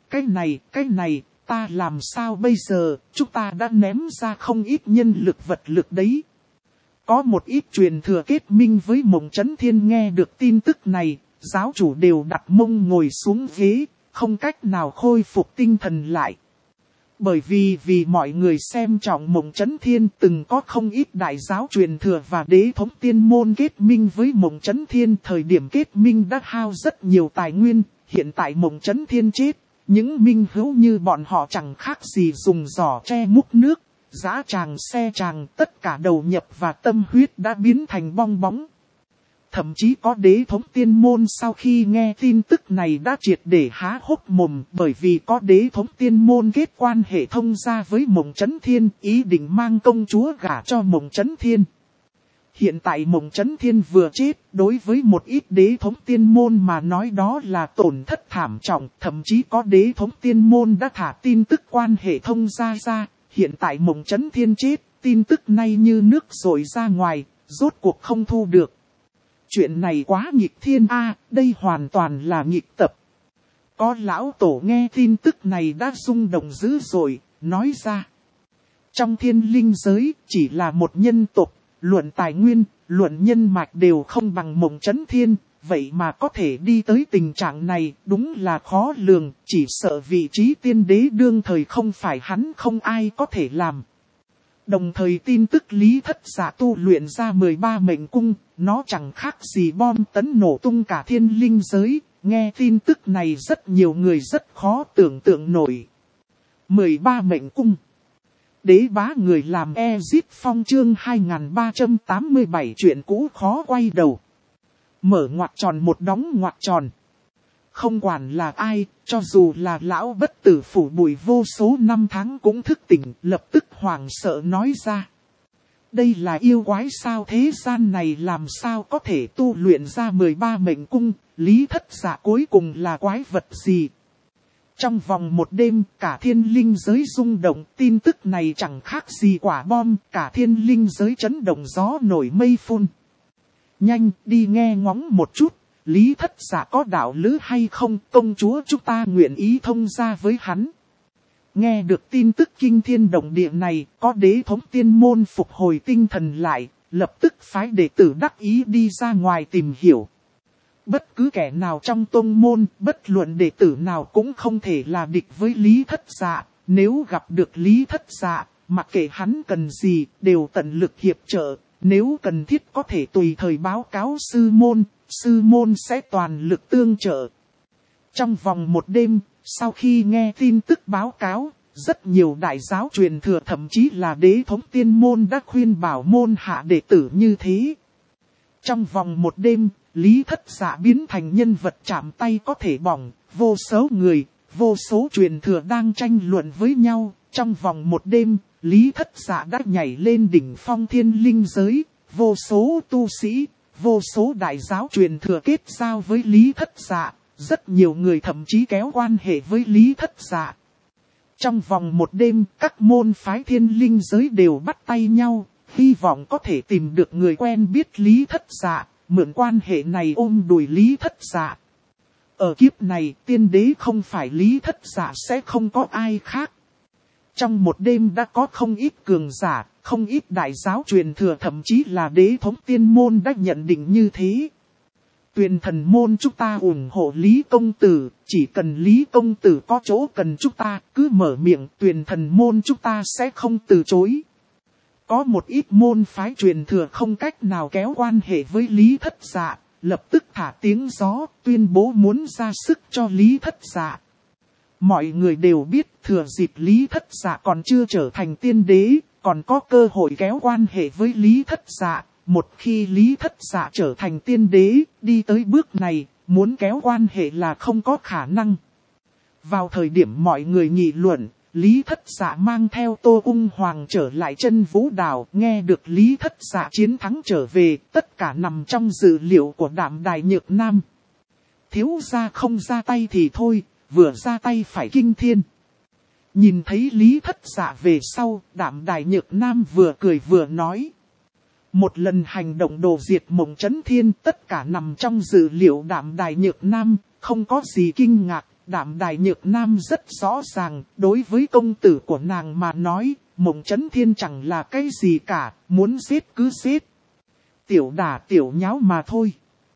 này, ta làm sao bây giờ, chúng ta đã ném ra không ít nhân lực vật lực đấy. Có một ít truyền thừa kết minh với Mộng Chấn Thiên nghe được tin tức này, giáo chủ đều đặt mông ngồi xuống ghế. Không cách nào khôi phục tinh thần lại. Bởi vì mọi người xem trọng Mộng Chấn Thiên từng có không ít đại giáo truyền thừa và đế thống tiên môn kết minh với Mộng Chấn Thiên. Thời điểm kết minh đã hao rất nhiều tài nguyên, hiện tại Mộng Chấn Thiên chết. Những minh hữu như bọn họ chẳng khác gì dùng giỏ tre múc nước, giã tràng xe tràng tất cả đầu nhập và tâm huyết đã biến thành bong bóng. Thậm chí có đế thống tiên môn sau khi nghe tin tức này đã triệt để há hốc mồm bởi vì có đế thống tiên môn kết quan hệ thông gia với Mộng Chấn Thiên ý định mang công chúa gả cho Mộng Chấn Thiên. Hiện tại Mộng Chấn Thiên vừa chết đối với một ít đế thống tiên môn mà nói đó là tổn thất thảm trọng. Thậm chí có đế thống tiên môn đã thả tin tức quan hệ thông gia ra. Hiện tại Mộng Chấn Thiên chết, tin tức này như nước dội ra ngoài, rốt cuộc không thu được. Chuyện này quá nghịch thiên đây hoàn toàn là nghịch tập. Có lão tổ nghe tin tức này đã rung động dữ dội, nói ra. Trong thiên linh giới chỉ là một nhân tộc, luận tài nguyên, luận nhân mạch đều không bằng Mộng Chấn Thiên. Vậy mà có thể đi tới tình trạng này đúng là khó lường, chỉ sợ vị trí tiên đế đương thời không phải hắn không ai có thể làm. Đồng thời tin tức Lý Thất Dạ tu luyện ra 13 mệnh cung, nó chẳng khác gì bom tấn nổ tung cả thiên linh giới, nghe tin tức này rất nhiều người rất khó tưởng tượng nổi. 13 mệnh cung. Đế bá người làm Exit Phong chương 2387 chuyện cũ khó quay đầu. Mở ngoặc tròn một đóng ngoặc tròn. Không quản là ai, cho dù là lão bất tử phủ bụi vô số năm tháng cũng thức tỉnh, lập tức hoảng sợ nói ra. Đây là yêu quái sao, thế gian này làm sao có thể tu luyện ra 13 mệnh cung, Lý Thất Dạ cuối cùng là quái vật gì? Trong vòng một đêm, cả thiên linh giới rung động, tin tức này chẳng khác gì quả bom, cả thiên linh giới chấn động gió nổi mây phun. Nhanh, đi nghe ngóng một chút. Lý Thất Dạ có đạo lữ hay không, công chúa chúng ta nguyện ý thông gia với hắn. Nghe được tin tức kinh thiên động địa này, có đế thống tiên môn phục hồi tinh thần lại, lập tức phái đệ tử đắc ý đi ra ngoài tìm hiểu. Bất cứ kẻ nào trong tông môn, bất luận đệ tử nào cũng không thể là địch với Lý Thất Dạ, Nếu gặp được Lý Thất Dạ, mặc kệ hắn cần gì, đều tận lực hiệp trợ. Nếu cần thiết có thể tùy thời báo cáo sư môn sẽ toàn lực tương trợ. Trong vòng một đêm, sau khi nghe tin tức báo cáo, rất nhiều đại giáo truyền thừa thậm chí là đế thống tiên môn đã khuyên bảo môn hạ đệ tử như thế. Trong vòng một đêm, Lý Thất Dạ biến thành nhân vật chạm tay có thể bỏng, vô số người, vô số truyền thừa đang tranh luận với nhau. Trong vòng một đêm, Lý Thất Dạ đã nhảy lên đỉnh phong thiên linh giới, vô số tu sĩ, vô số đại giáo truyền thừa kết giao với Lý Thất Dạ, rất nhiều người thậm chí kéo quan hệ với Lý Thất Dạ. Trong vòng một đêm, các môn phái thiên linh giới đều bắt tay nhau, hy vọng có thể tìm được người quen biết Lý Thất Dạ, mượn quan hệ này ôm đùi Lý Thất Dạ. Ở kiếp này, tiên đế không phải Lý Thất Dạ sẽ không có ai khác. Trong một đêm đã có không ít cường giả, không ít đại giáo truyền thừa thậm chí là đế thống tiên môn đã nhận định như thế. Tuyền thần môn chúng ta ủng hộ Lý Công Tử, chỉ cần Lý Công Tử có chỗ cần chúng ta cứ mở miệng, Tuyền thần môn chúng ta sẽ không từ chối. Có một ít môn phái truyền thừa không cách nào kéo quan hệ với Lý Thất Dạ, lập tức thả tiếng gió, tuyên bố muốn ra sức cho Lý Thất Dạ. Mọi người đều biết thừa dịp Lý Thất Dạ còn chưa trở thành tiên đế, còn có cơ hội kéo quan hệ với Lý Thất Dạ. Một khi Lý Thất Dạ trở thành tiên đế, đi tới bước này, muốn kéo quan hệ là không có khả năng. Vào thời điểm mọi người nghị luận, Lý Thất Dạ mang theo Tô Ung Hoàng trở lại Chân Vũ Đảo, nghe được Lý Thất Dạ chiến thắng trở về, tất cả nằm trong dự liệu của Đạm Đài Nhược Nam. Thiếu gia không ra tay thì thôi, vừa ra tay phải kinh thiên. Nhìn thấy Lý Thất Dạ về sau, Đạm Đài Nhược Nam vừa cười vừa nói. Một lần hành động đồ diệt Mộng Chấn Thiên, tất cả nằm trong dự liệu Đạm Đài Nhược Nam, không có gì kinh ngạc. Đạm Đài Nhược Nam rất rõ ràng, đối với công tử của nàng mà nói, Mộng Chấn Thiên chẳng là cái gì cả, muốn giết cứ giết. Tiểu đả tiểu nháo mà thôi.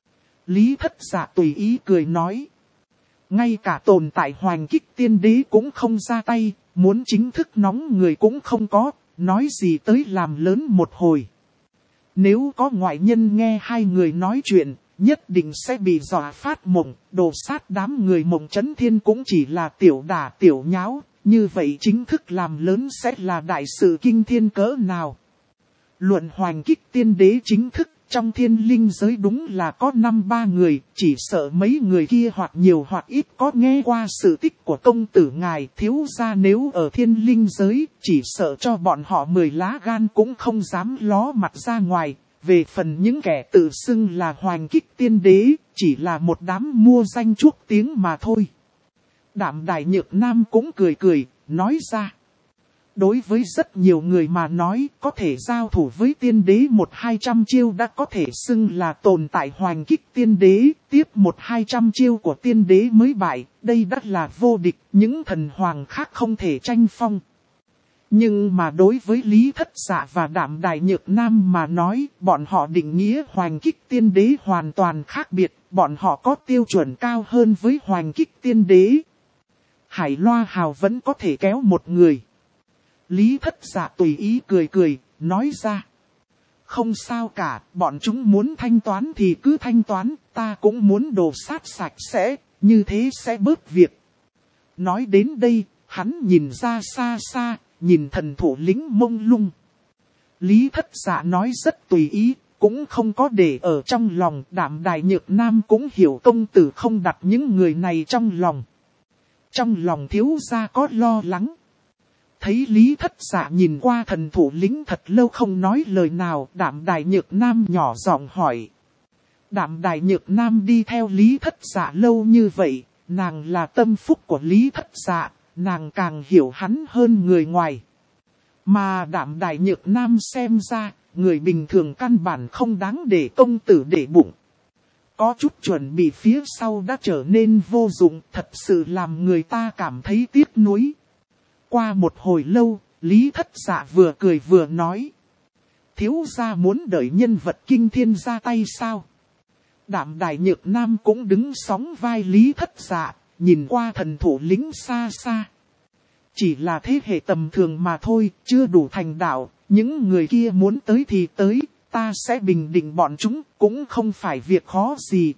Lý Thất Dạ tùy ý cười nói. Ngay cả tồn tại Hoành Kích Tiên Đế cũng không ra tay, muốn chính thức nóng người cũng không có, nói gì tới làm lớn một hồi. Nếu có ngoại nhân nghe hai người nói chuyện, nhất định sẽ bị dọa phát mộng, đồ sát đám người Mộng Chấn Thiên cũng chỉ là tiểu đả tiểu nháo, như vậy chính thức làm lớn sẽ là đại sự kinh thiên cỡ nào. Luận Hoành Kích Tiên Đế chính thức trong thiên linh giới đúng là có 5-3 người, chỉ sợ mấy người kia hoặc nhiều hoặc ít có nghe qua sự tích của công tử ngài thiếu gia, nếu ở thiên linh giới, chỉ sợ cho bọn họ 10 lá gan cũng không dám ló mặt ra ngoài. Về phần những kẻ tự xưng là Hoành Kích Tiên Đế, chỉ là một đám mua danh chuốc tiếng mà thôi. Đạm Đài Nhược Nam cũng cười cười, nói ra. Đối với rất nhiều người mà nói, có thể giao thủ với tiên đế 100-200 chiêu đã có thể xưng là tồn tại Hoành Kích Tiên Đế, tiếp 100-200 chiêu của tiên đế mới bại, đây đã là vô địch, những thần hoàng khác không thể tranh phong. Nhưng mà đối với Lý Thất Dạ và Đạm Đài Nhược Nam mà nói, bọn họ định nghĩa Hoành Kích Tiên Đế hoàn toàn khác biệt, bọn họ có tiêu chuẩn cao hơn với Hoành Kích Tiên Đế. Hải Loa Hào vẫn có thể kéo một người. Lý Thất Dạ tùy ý cười cười, nói ra. Không sao cả, bọn chúng muốn thanh toán thì cứ thanh toán, ta cũng muốn đồ sát sạch sẽ, như thế sẽ bớt việc. Nói đến đây, hắn nhìn ra xa xa, nhìn thần thủ lĩnh mông lung. Lý Thất Dạ nói rất tùy ý, cũng không có để ở trong lòng. Đạm Đài Nhược Nam cũng hiểu công tử không đặt những người này trong lòng. Trong lòng thiếu gia có lo lắng. Thấy Lý Thất Dạ nhìn qua thần thủ lĩnh thật lâu không nói lời nào, Đạm Đài Nhược Nam nhỏ giọng hỏi. Đạm Đài Nhược Nam đi theo Lý Thất Dạ lâu như vậy, nàng là tâm phúc của Lý Thất Dạ, nàng càng hiểu hắn hơn người ngoài. Mà Đạm Đài Nhược Nam xem ra, người bình thường căn bản không đáng để công tử để bụng. Có chút chuẩn bị phía sau đã trở nên vô dụng, thật sự làm người ta cảm thấy tiếc nuối. Qua một hồi lâu, Lý Thất Dạ vừa cười vừa nói. Thiếu gia muốn đợi nhân vật kinh thiên ra tay sao? Đạm Đài Nhược Nam cũng đứng sóng vai Lý Thất Dạ, nhìn qua thần thủ lĩnh xa xa. chỉ là thế hệ tầm thường mà thôi, chưa đủ thành đạo, những người kia muốn tới thì tới, ta sẽ bình định bọn chúng, cũng không phải việc khó gì.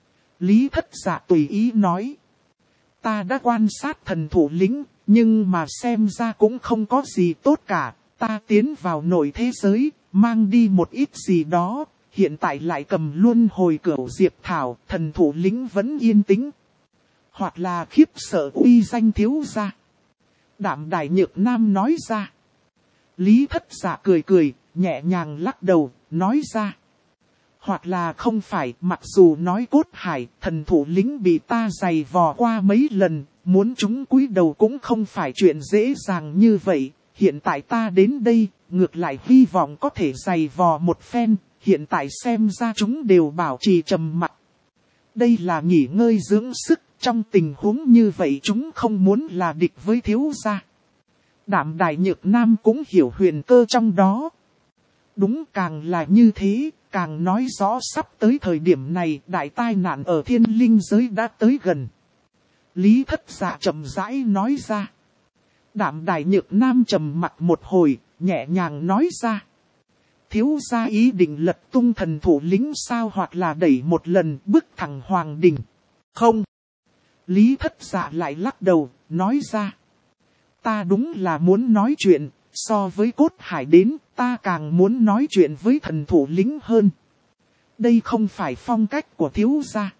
Lý Thất Dạ tùy ý nói. Ta đã quan sát thần thủ lĩnh, nhưng mà xem ra cũng không có gì tốt cả, ta tiến vào nội thế giới, mang đi một ít gì đó, hiện tại lại cầm luôn hồi cửu diệp thảo, thần thủ lĩnh vẫn yên tĩnh. Hoặc là khiếp sợ uy danh thiếu gia. Đạm Đài Nhược Nam nói ra. Lý Thất Dạ cười cười, nhẹ nhàng lắc đầu, nói ra. Hoặc là không phải, mặc dù nói Cốt Hải, thần thủ lĩnh bị ta giày vò qua mấy lần, muốn chúng cúi đầu cũng không phải chuyện dễ dàng như vậy. Hiện tại ta đến đây, ngược lại hy vọng có thể giày vò một phen, hiện tại xem ra chúng đều bảo trì trầm mặc. Đây là nghỉ ngơi dưỡng sức, trong tình huống như vậy chúng không muốn là địch với thiếu gia. Đạm Đài Nhược Nam cũng hiểu huyền cơ trong đó. Đúng, càng là như thế, càng nói rõ sắp tới thời điểm này đại tai nạn ở thiên linh giới đã tới gần. Lý Thất Dạ chậm rãi nói ra. Đạm Đài Nhược Nam trầm mặt một hồi, nhẹ nhàng nói ra. Thiếu gia ý định lật tung thần thủ lĩnh sao, hoặc là đẩy một lần bước thẳng hoàng đình. Không. Lý Thất Dạ lại lắc đầu, nói ra. Ta đúng là muốn nói chuyện, so với Cốt Hải đến, ta càng muốn nói chuyện với thần thủ lĩnh hơn. Đây không phải phong cách của thiếu gia.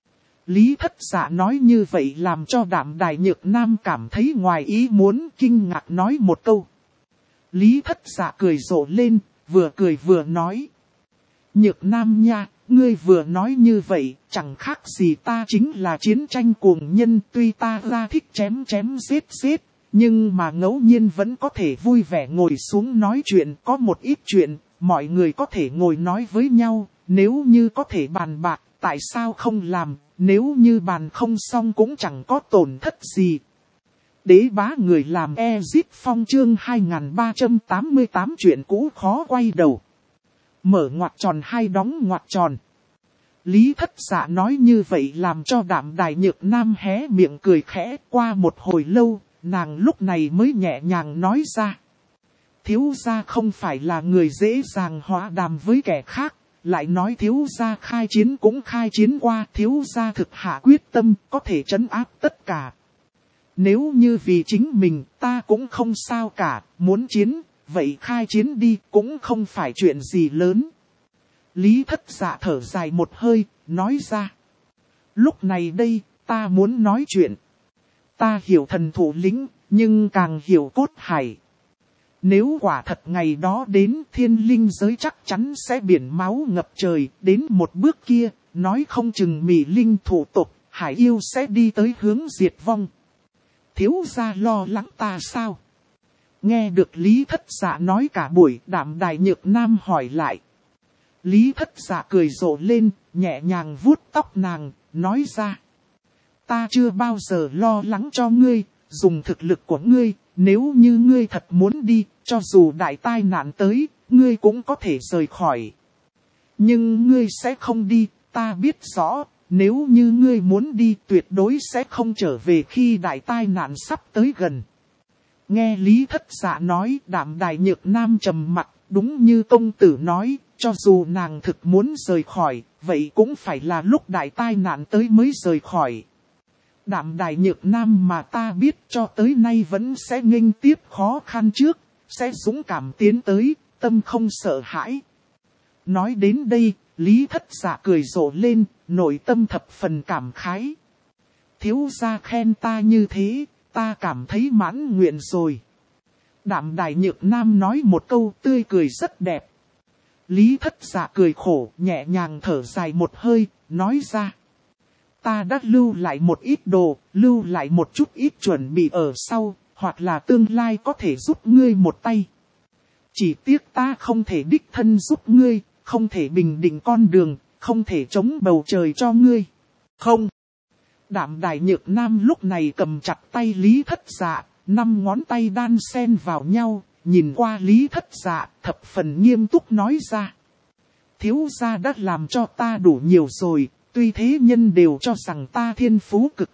Lý Thất Dạ nói như vậy làm cho Đạm Đài Nhược Nam cảm thấy ngoài ý muốn, kinh ngạc nói một câu. Lý Thất Dạ cười rộ lên, vừa cười vừa nói. Nhược Nam nha, ngươi vừa nói như vậy, chẳng khác gì ta chính là chiến tranh cuồng nhân, tuy ta ra thích chém chém giết giết, nhưng mà ngẫu nhiên vẫn có thể vui vẻ ngồi xuống nói chuyện, có một ít chuyện, mọi người có thể ngồi nói với nhau, nếu như có thể bàn bạc, tại sao không làm, nếu như bàn không xong cũng chẳng có tổn thất gì. Đế bá người làm Exit Phong chương 2388 chuyện cũ khó quay đầu. Mở ngoặc tròn hay đóng ngoặc tròn. Lý Thất Dạ nói như vậy làm cho Đạm Đài Nhược Nam hé miệng cười khẽ. Qua một hồi lâu, nàng lúc này mới nhẹ nhàng nói ra. Thiếu gia không phải là người dễ dàng hóa đàm với kẻ khác. Lại nói thiếu gia khai chiến cũng khai chiến qua, thiếu gia thực hạ quyết tâm có thể trấn áp tất cả. Nếu như vì chính mình ta cũng không sao cả, muốn chiến, vậy khai chiến đi cũng không phải chuyện gì lớn. Lý Thất Dạ thở dài một hơi, nói ra. Lúc này đây, ta muốn nói chuyện. Ta hiểu thần thủ lĩnh, nhưng càng hiểu Cốt Hải. Nếu quả thật ngày đó đến thiên linh giới chắc chắn sẽ biển máu ngập trời, đến một bước kia, nói không chừng Mị Linh thủ tộc, Hải yêu sẽ đi tới hướng diệt vong. Thiếu gia lo lắng ta sao? Nghe được Lý Thất Dạ nói cả buổi, Đạm Đài Nhược Nam hỏi lại. Lý Thất Dạ cười rộ lên, nhẹ nhàng vuốt tóc nàng, nói ra. Ta chưa bao giờ lo lắng cho ngươi, dùng thực lực của ngươi, nếu như ngươi thật muốn đi, cho dù đại tai nạn tới, ngươi cũng có thể rời khỏi. Nhưng ngươi sẽ không đi, ta biết rõ, nếu như ngươi muốn đi tuyệt đối sẽ không trở về khi đại tai nạn sắp tới gần. Nghe Lý Thất Dạ nói, Đạm Đài Nhược Nam trầm mặt, đúng như công tử nói, cho dù nàng thực muốn rời khỏi, vậy cũng phải là lúc đại tai nạn tới mới rời khỏi. Đạm Đài Nhược Nam mà ta biết cho tới nay vẫn sẽ nghênh tiếp khó khăn trước, sẽ dũng cảm tiến tới, tâm không sợ hãi. Nói đến đây, Lý Thất Dạ cười rộ lên, nội tâm thập phần cảm khái. Thiếu gia khen ta như thế, ta cảm thấy mãn nguyện rồi. Đạm Đài Nhược Nam nói một câu tươi cười rất đẹp. Lý Thất Dạ cười khổ, nhẹ nhàng thở dài một hơi, nói ra. Ta đã lưu lại một ít đồ, lưu lại một chút ít chuẩn bị ở sau, hoặc là tương lai có thể giúp ngươi một tay. Chỉ tiếc ta không thể đích thân giúp ngươi, không thể bình định con đường, không thể chống bầu trời cho ngươi. Không. Đạm Đài Nhược Nam lúc này cầm chặt tay Lý Thất Dạ, 5 ngón tay đan xen vào nhau, nhìn qua Lý Thất Dạ, thập phần nghiêm túc nói ra. Thiếu gia đã làm cho ta đủ nhiều rồi, tuy thế nhân đều cho rằng ta thiên phú cực cao,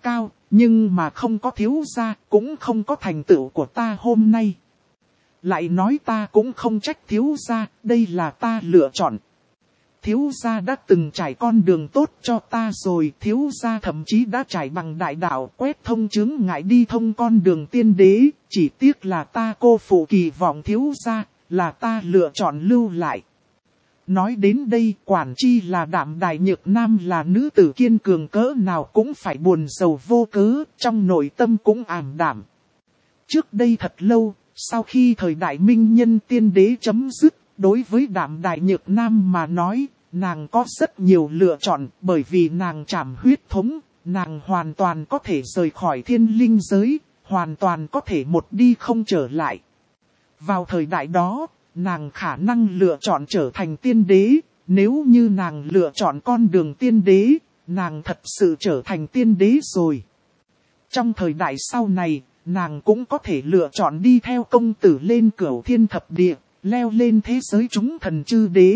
Nhưng mà không có thiếu gia, cũng không có thành tựu của ta hôm nay. Lại nói ta cũng không trách thiếu gia, đây là ta lựa chọn. Thiếu gia đã từng trải con đường tốt cho ta rồi, thiếu gia thậm chí đã trải bằng đại đạo quét thông chướng ngại đi thông con đường tiên đế, chỉ tiếc là ta cô phụ kỳ vọng thiếu gia, là ta lựa chọn lưu lại. Nói đến đây, quản chi là Đạm Đài Nhược Nam là nữ tử kiên cường cỡ nào cũng phải buồn sầu vô cớ, trong nội tâm cũng ảm đạm. Trước đây thật lâu, sau khi thời đại minh nhân tiên đế chấm dứt, đối với Đạm Đài Nhược Nam mà nói, nàng có rất nhiều lựa chọn, bởi vì nàng trảm huyết thống, nàng hoàn toàn có thể rời khỏi thiên linh giới, hoàn toàn có thể một đi không trở lại. Vào thời đại đó, nàng khả năng lựa chọn trở thành tiên đế, nếu như nàng lựa chọn con đường tiên đế, nàng thật sự trở thành tiên đế rồi. Trong thời đại sau này, nàng cũng có thể lựa chọn đi theo công tử lên cửu thiên thập địa, leo lên thế giới chúng thần chư đế.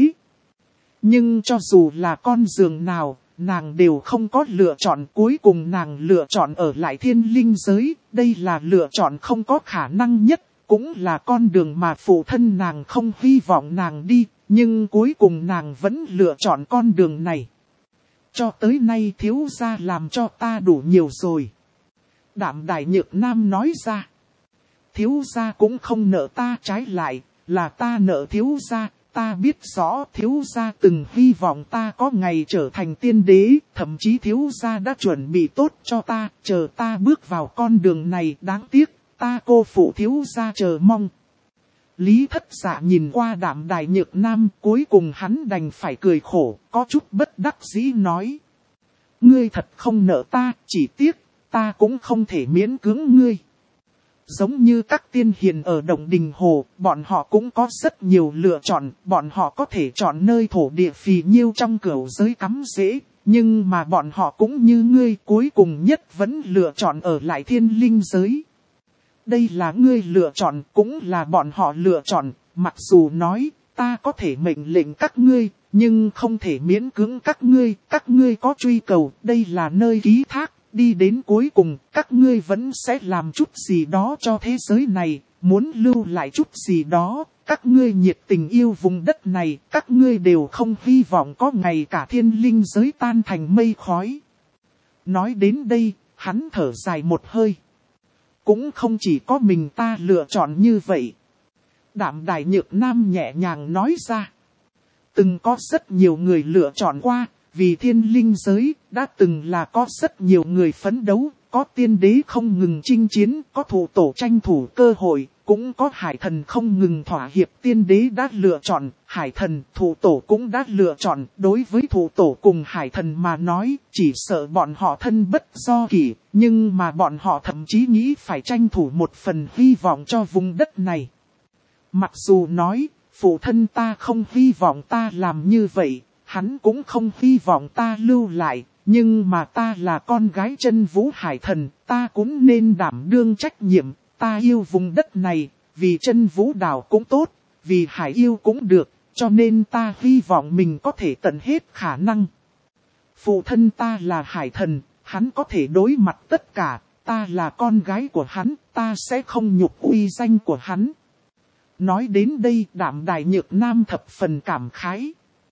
Nhưng cho dù là con giường nào, nàng đều không có lựa chọn, cuối cùng nàng lựa chọn ở lại thiên linh giới, đây là lựa chọn không có khả năng nhất, cũng là con đường mà phụ thân nàng không hy vọng nàng đi, nhưng cuối cùng nàng vẫn lựa chọn con đường này. Cho tới nay thiếu gia làm cho ta đủ nhiều rồi. Đạm Đài Nhược Nam nói ra. Thiếu gia cũng không nợ ta, trái lại, là ta nợ thiếu gia. Ta biết rõ thiếu gia từng hy vọng ta có ngày trở thành tiên đế, thậm chí thiếu gia đã chuẩn bị tốt cho ta, chờ ta bước vào con đường này, đáng tiếc, ta cô phụ thiếu gia chờ mong. Lý Thất Dạ nhìn qua Đạm Đài Nhược Nam, cuối cùng hắn đành phải cười khổ, có chút bất đắc dĩ nói. Ngươi thật không nợ ta, chỉ tiếc, ta cũng không thể miễn cưỡng ngươi. Giống như các tiên hiền ở Động Đình Hồ, bọn họ cũng có rất nhiều lựa chọn, bọn họ có thể chọn nơi thổ địa phì nhiêu trong cửu giới cắm rễ, nhưng mà bọn họ cũng như ngươi cuối cùng nhất vẫn lựa chọn ở lại thiên linh giới. Đây là ngươi lựa chọn, cũng là bọn họ lựa chọn, mặc dù nói, ta có thể mệnh lệnh các ngươi, nhưng không thể miễn cưỡng các ngươi có truy cầu, đây là nơi ký thác. Đi đến cuối cùng, các ngươi vẫn sẽ làm chút gì đó cho thế giới này, muốn lưu lại chút gì đó, các ngươi nhiệt tình yêu vùng đất này, các ngươi đều không hy vọng có ngày cả thiên linh giới tan thành mây khói. Nói đến đây, hắn thở dài một hơi. Cũng không chỉ có mình ta lựa chọn như vậy. Đạm Đài Nhược Nam nhẹ nhàng nói ra. Từng có rất nhiều người lựa chọn qua. Vì thiên linh giới, đã từng là có rất nhiều người phấn đấu, có tiên đế không ngừng chinh chiến, có thủ tổ tranh thủ cơ hội, cũng có hải thần không ngừng thỏa hiệp. Tiên đế đã lựa chọn, hải thần, thủ tổ cũng đã lựa chọn. Đối với thủ tổ cùng hải thần mà nói, chỉ sợ bọn họ thân bất do kỷ, nhưng mà bọn họ thậm chí nghĩ phải tranh thủ một phần hy vọng cho vùng đất này. Mặc dù nói, phụ thân ta không hy vọng ta làm như vậy. Hắn cũng không hy vọng ta lưu lại, nhưng mà ta là con gái Chân Vũ Hải Thần, ta cũng nên đảm đương trách nhiệm, ta yêu vùng đất này, vì Chân Vũ Đảo cũng tốt, vì Hải yêu cũng được, cho nên ta hy vọng mình có thể tận hết khả năng. Phụ thân ta là Hải Thần, hắn có thể đối mặt tất cả, ta là con gái của hắn, ta sẽ không nhục uy danh của hắn. Nói đến đây Đạm Đài Nhược Nam thập phần cảm khái.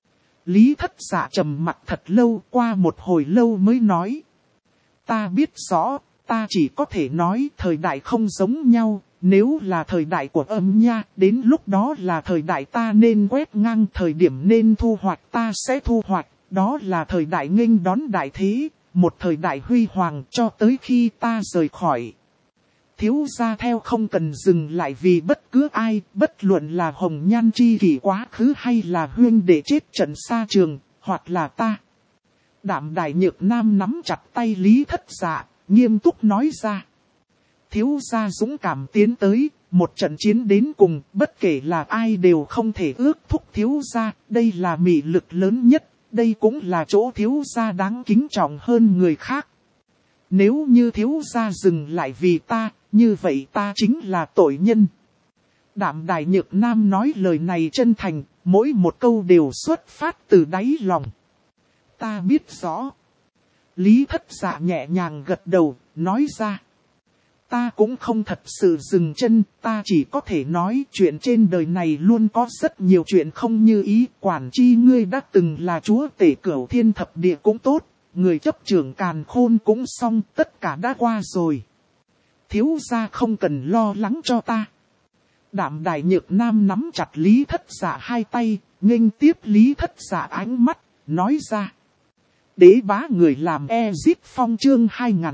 Lý Thất Dạ trầm mặt thật lâu, qua một hồi lâu mới nói. Ta biết rõ, ta chỉ có thể nói thời đại không giống nhau, nếu là thời đại của Âm Nha, đến lúc đó là thời đại ta nên quét ngang, thời điểm nên thu hoạch ta sẽ thu hoạch, đó là thời đại nghênh đón đại thế, một thời đại huy hoàng cho tới khi ta rời khỏi. Thiếu gia theo không cần dừng lại vì bất cứ ai, bất luận là hồng nhan chi kỷ quá khứ hay là huyên để chết trận xa trường, hoặc là ta. Đạm Đài Nhược Nam nắm chặt tay Lý Thất Dạ, nghiêm túc nói ra. Thiếu gia dũng cảm tiến tới, một trận chiến đến cùng, bất kể là ai đều không thể ước thúc thiếu gia, đây là mị lực lớn nhất, đây cũng là chỗ thiếu gia đáng kính trọng hơn người khác. Nếu như thiếu gia dừng lại vì ta, như vậy ta chính là tội nhân. Đạm Đài Nhược Nam nói lời này chân thành, mỗi một câu đều xuất phát từ đáy lòng. Ta biết rõ. Lý Thất Dạ nhẹ nhàng gật đầu, nói ra. Ta cũng không thật sự dừng chân, ta chỉ có thể nói chuyện trên đời này luôn có rất nhiều chuyện không như ý. Quản chi ngươi đã từng là chúa tể Cửu Thiên Thập Địa cũng tốt, người chấp trưởng Càn Khôn cũng xong, tất cả đã qua rồi. Thiếu gia không cần lo lắng cho ta. Đạm Đài Nhược Nam nắm chặt Lý Thất Dạ hai tay, nghênh tiếp Lý Thất Dạ ánh mắt, nói ra. Đế bá người làm Ezip Phong chương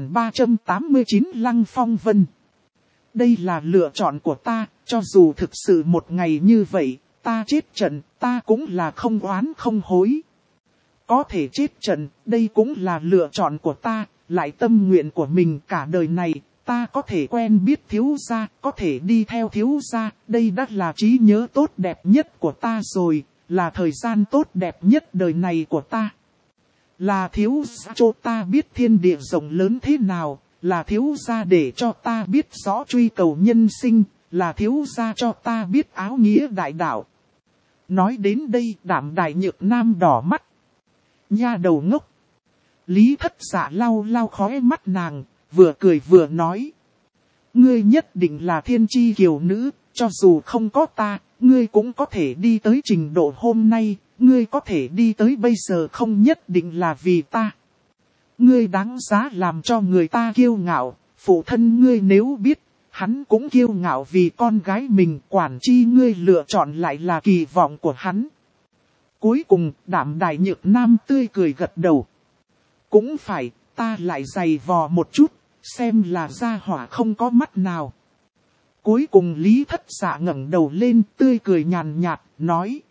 2389 Lăng Phong Vân. Đây là lựa chọn của ta, cho dù thực sự một ngày như vậy, ta chết trận, ta cũng là không oán không hối. Có thể chết trận, đây cũng là lựa chọn của ta, lại tâm nguyện của mình cả đời này, ta có thể quen biết thiếu gia, có thể đi theo thiếu gia, đây đã là trí nhớ tốt đẹp nhất của ta rồi, là thời gian tốt đẹp nhất đời này của ta. Là thiếu gia cho ta biết thiên địa rộng lớn thế nào, là thiếu gia để cho ta biết rõ truy cầu nhân sinh, là thiếu gia cho ta biết áo nghĩa đại đạo. Nói đến đây Đạm Đài Nhược Nam đỏ mắt. Nha đầu ngốc. Lý Thất Dạ lau lau khóe mắt nàng, vừa cười vừa nói. Ngươi nhất định là thiên chi kiều nữ, cho dù không có ta, ngươi cũng có thể đi tới trình độ hôm nay. Ngươi có thể đi tới bây giờ không nhất định là vì ta. Ngươi đáng giá làm cho người ta kiêu ngạo, phụ thân ngươi nếu biết, hắn cũng kiêu ngạo vì con gái mình, quản chi ngươi lựa chọn lại là kỳ vọng của hắn. Cuối cùng, Đạm Đài Nhược Nam tươi cười gật đầu. Cũng phải, ta lại giày vò một chút, xem là gia hỏa không có mắt nào. Cuối cùng Lý Thất Dạ ngẩng đầu lên, tươi cười nhàn nhạt, nói.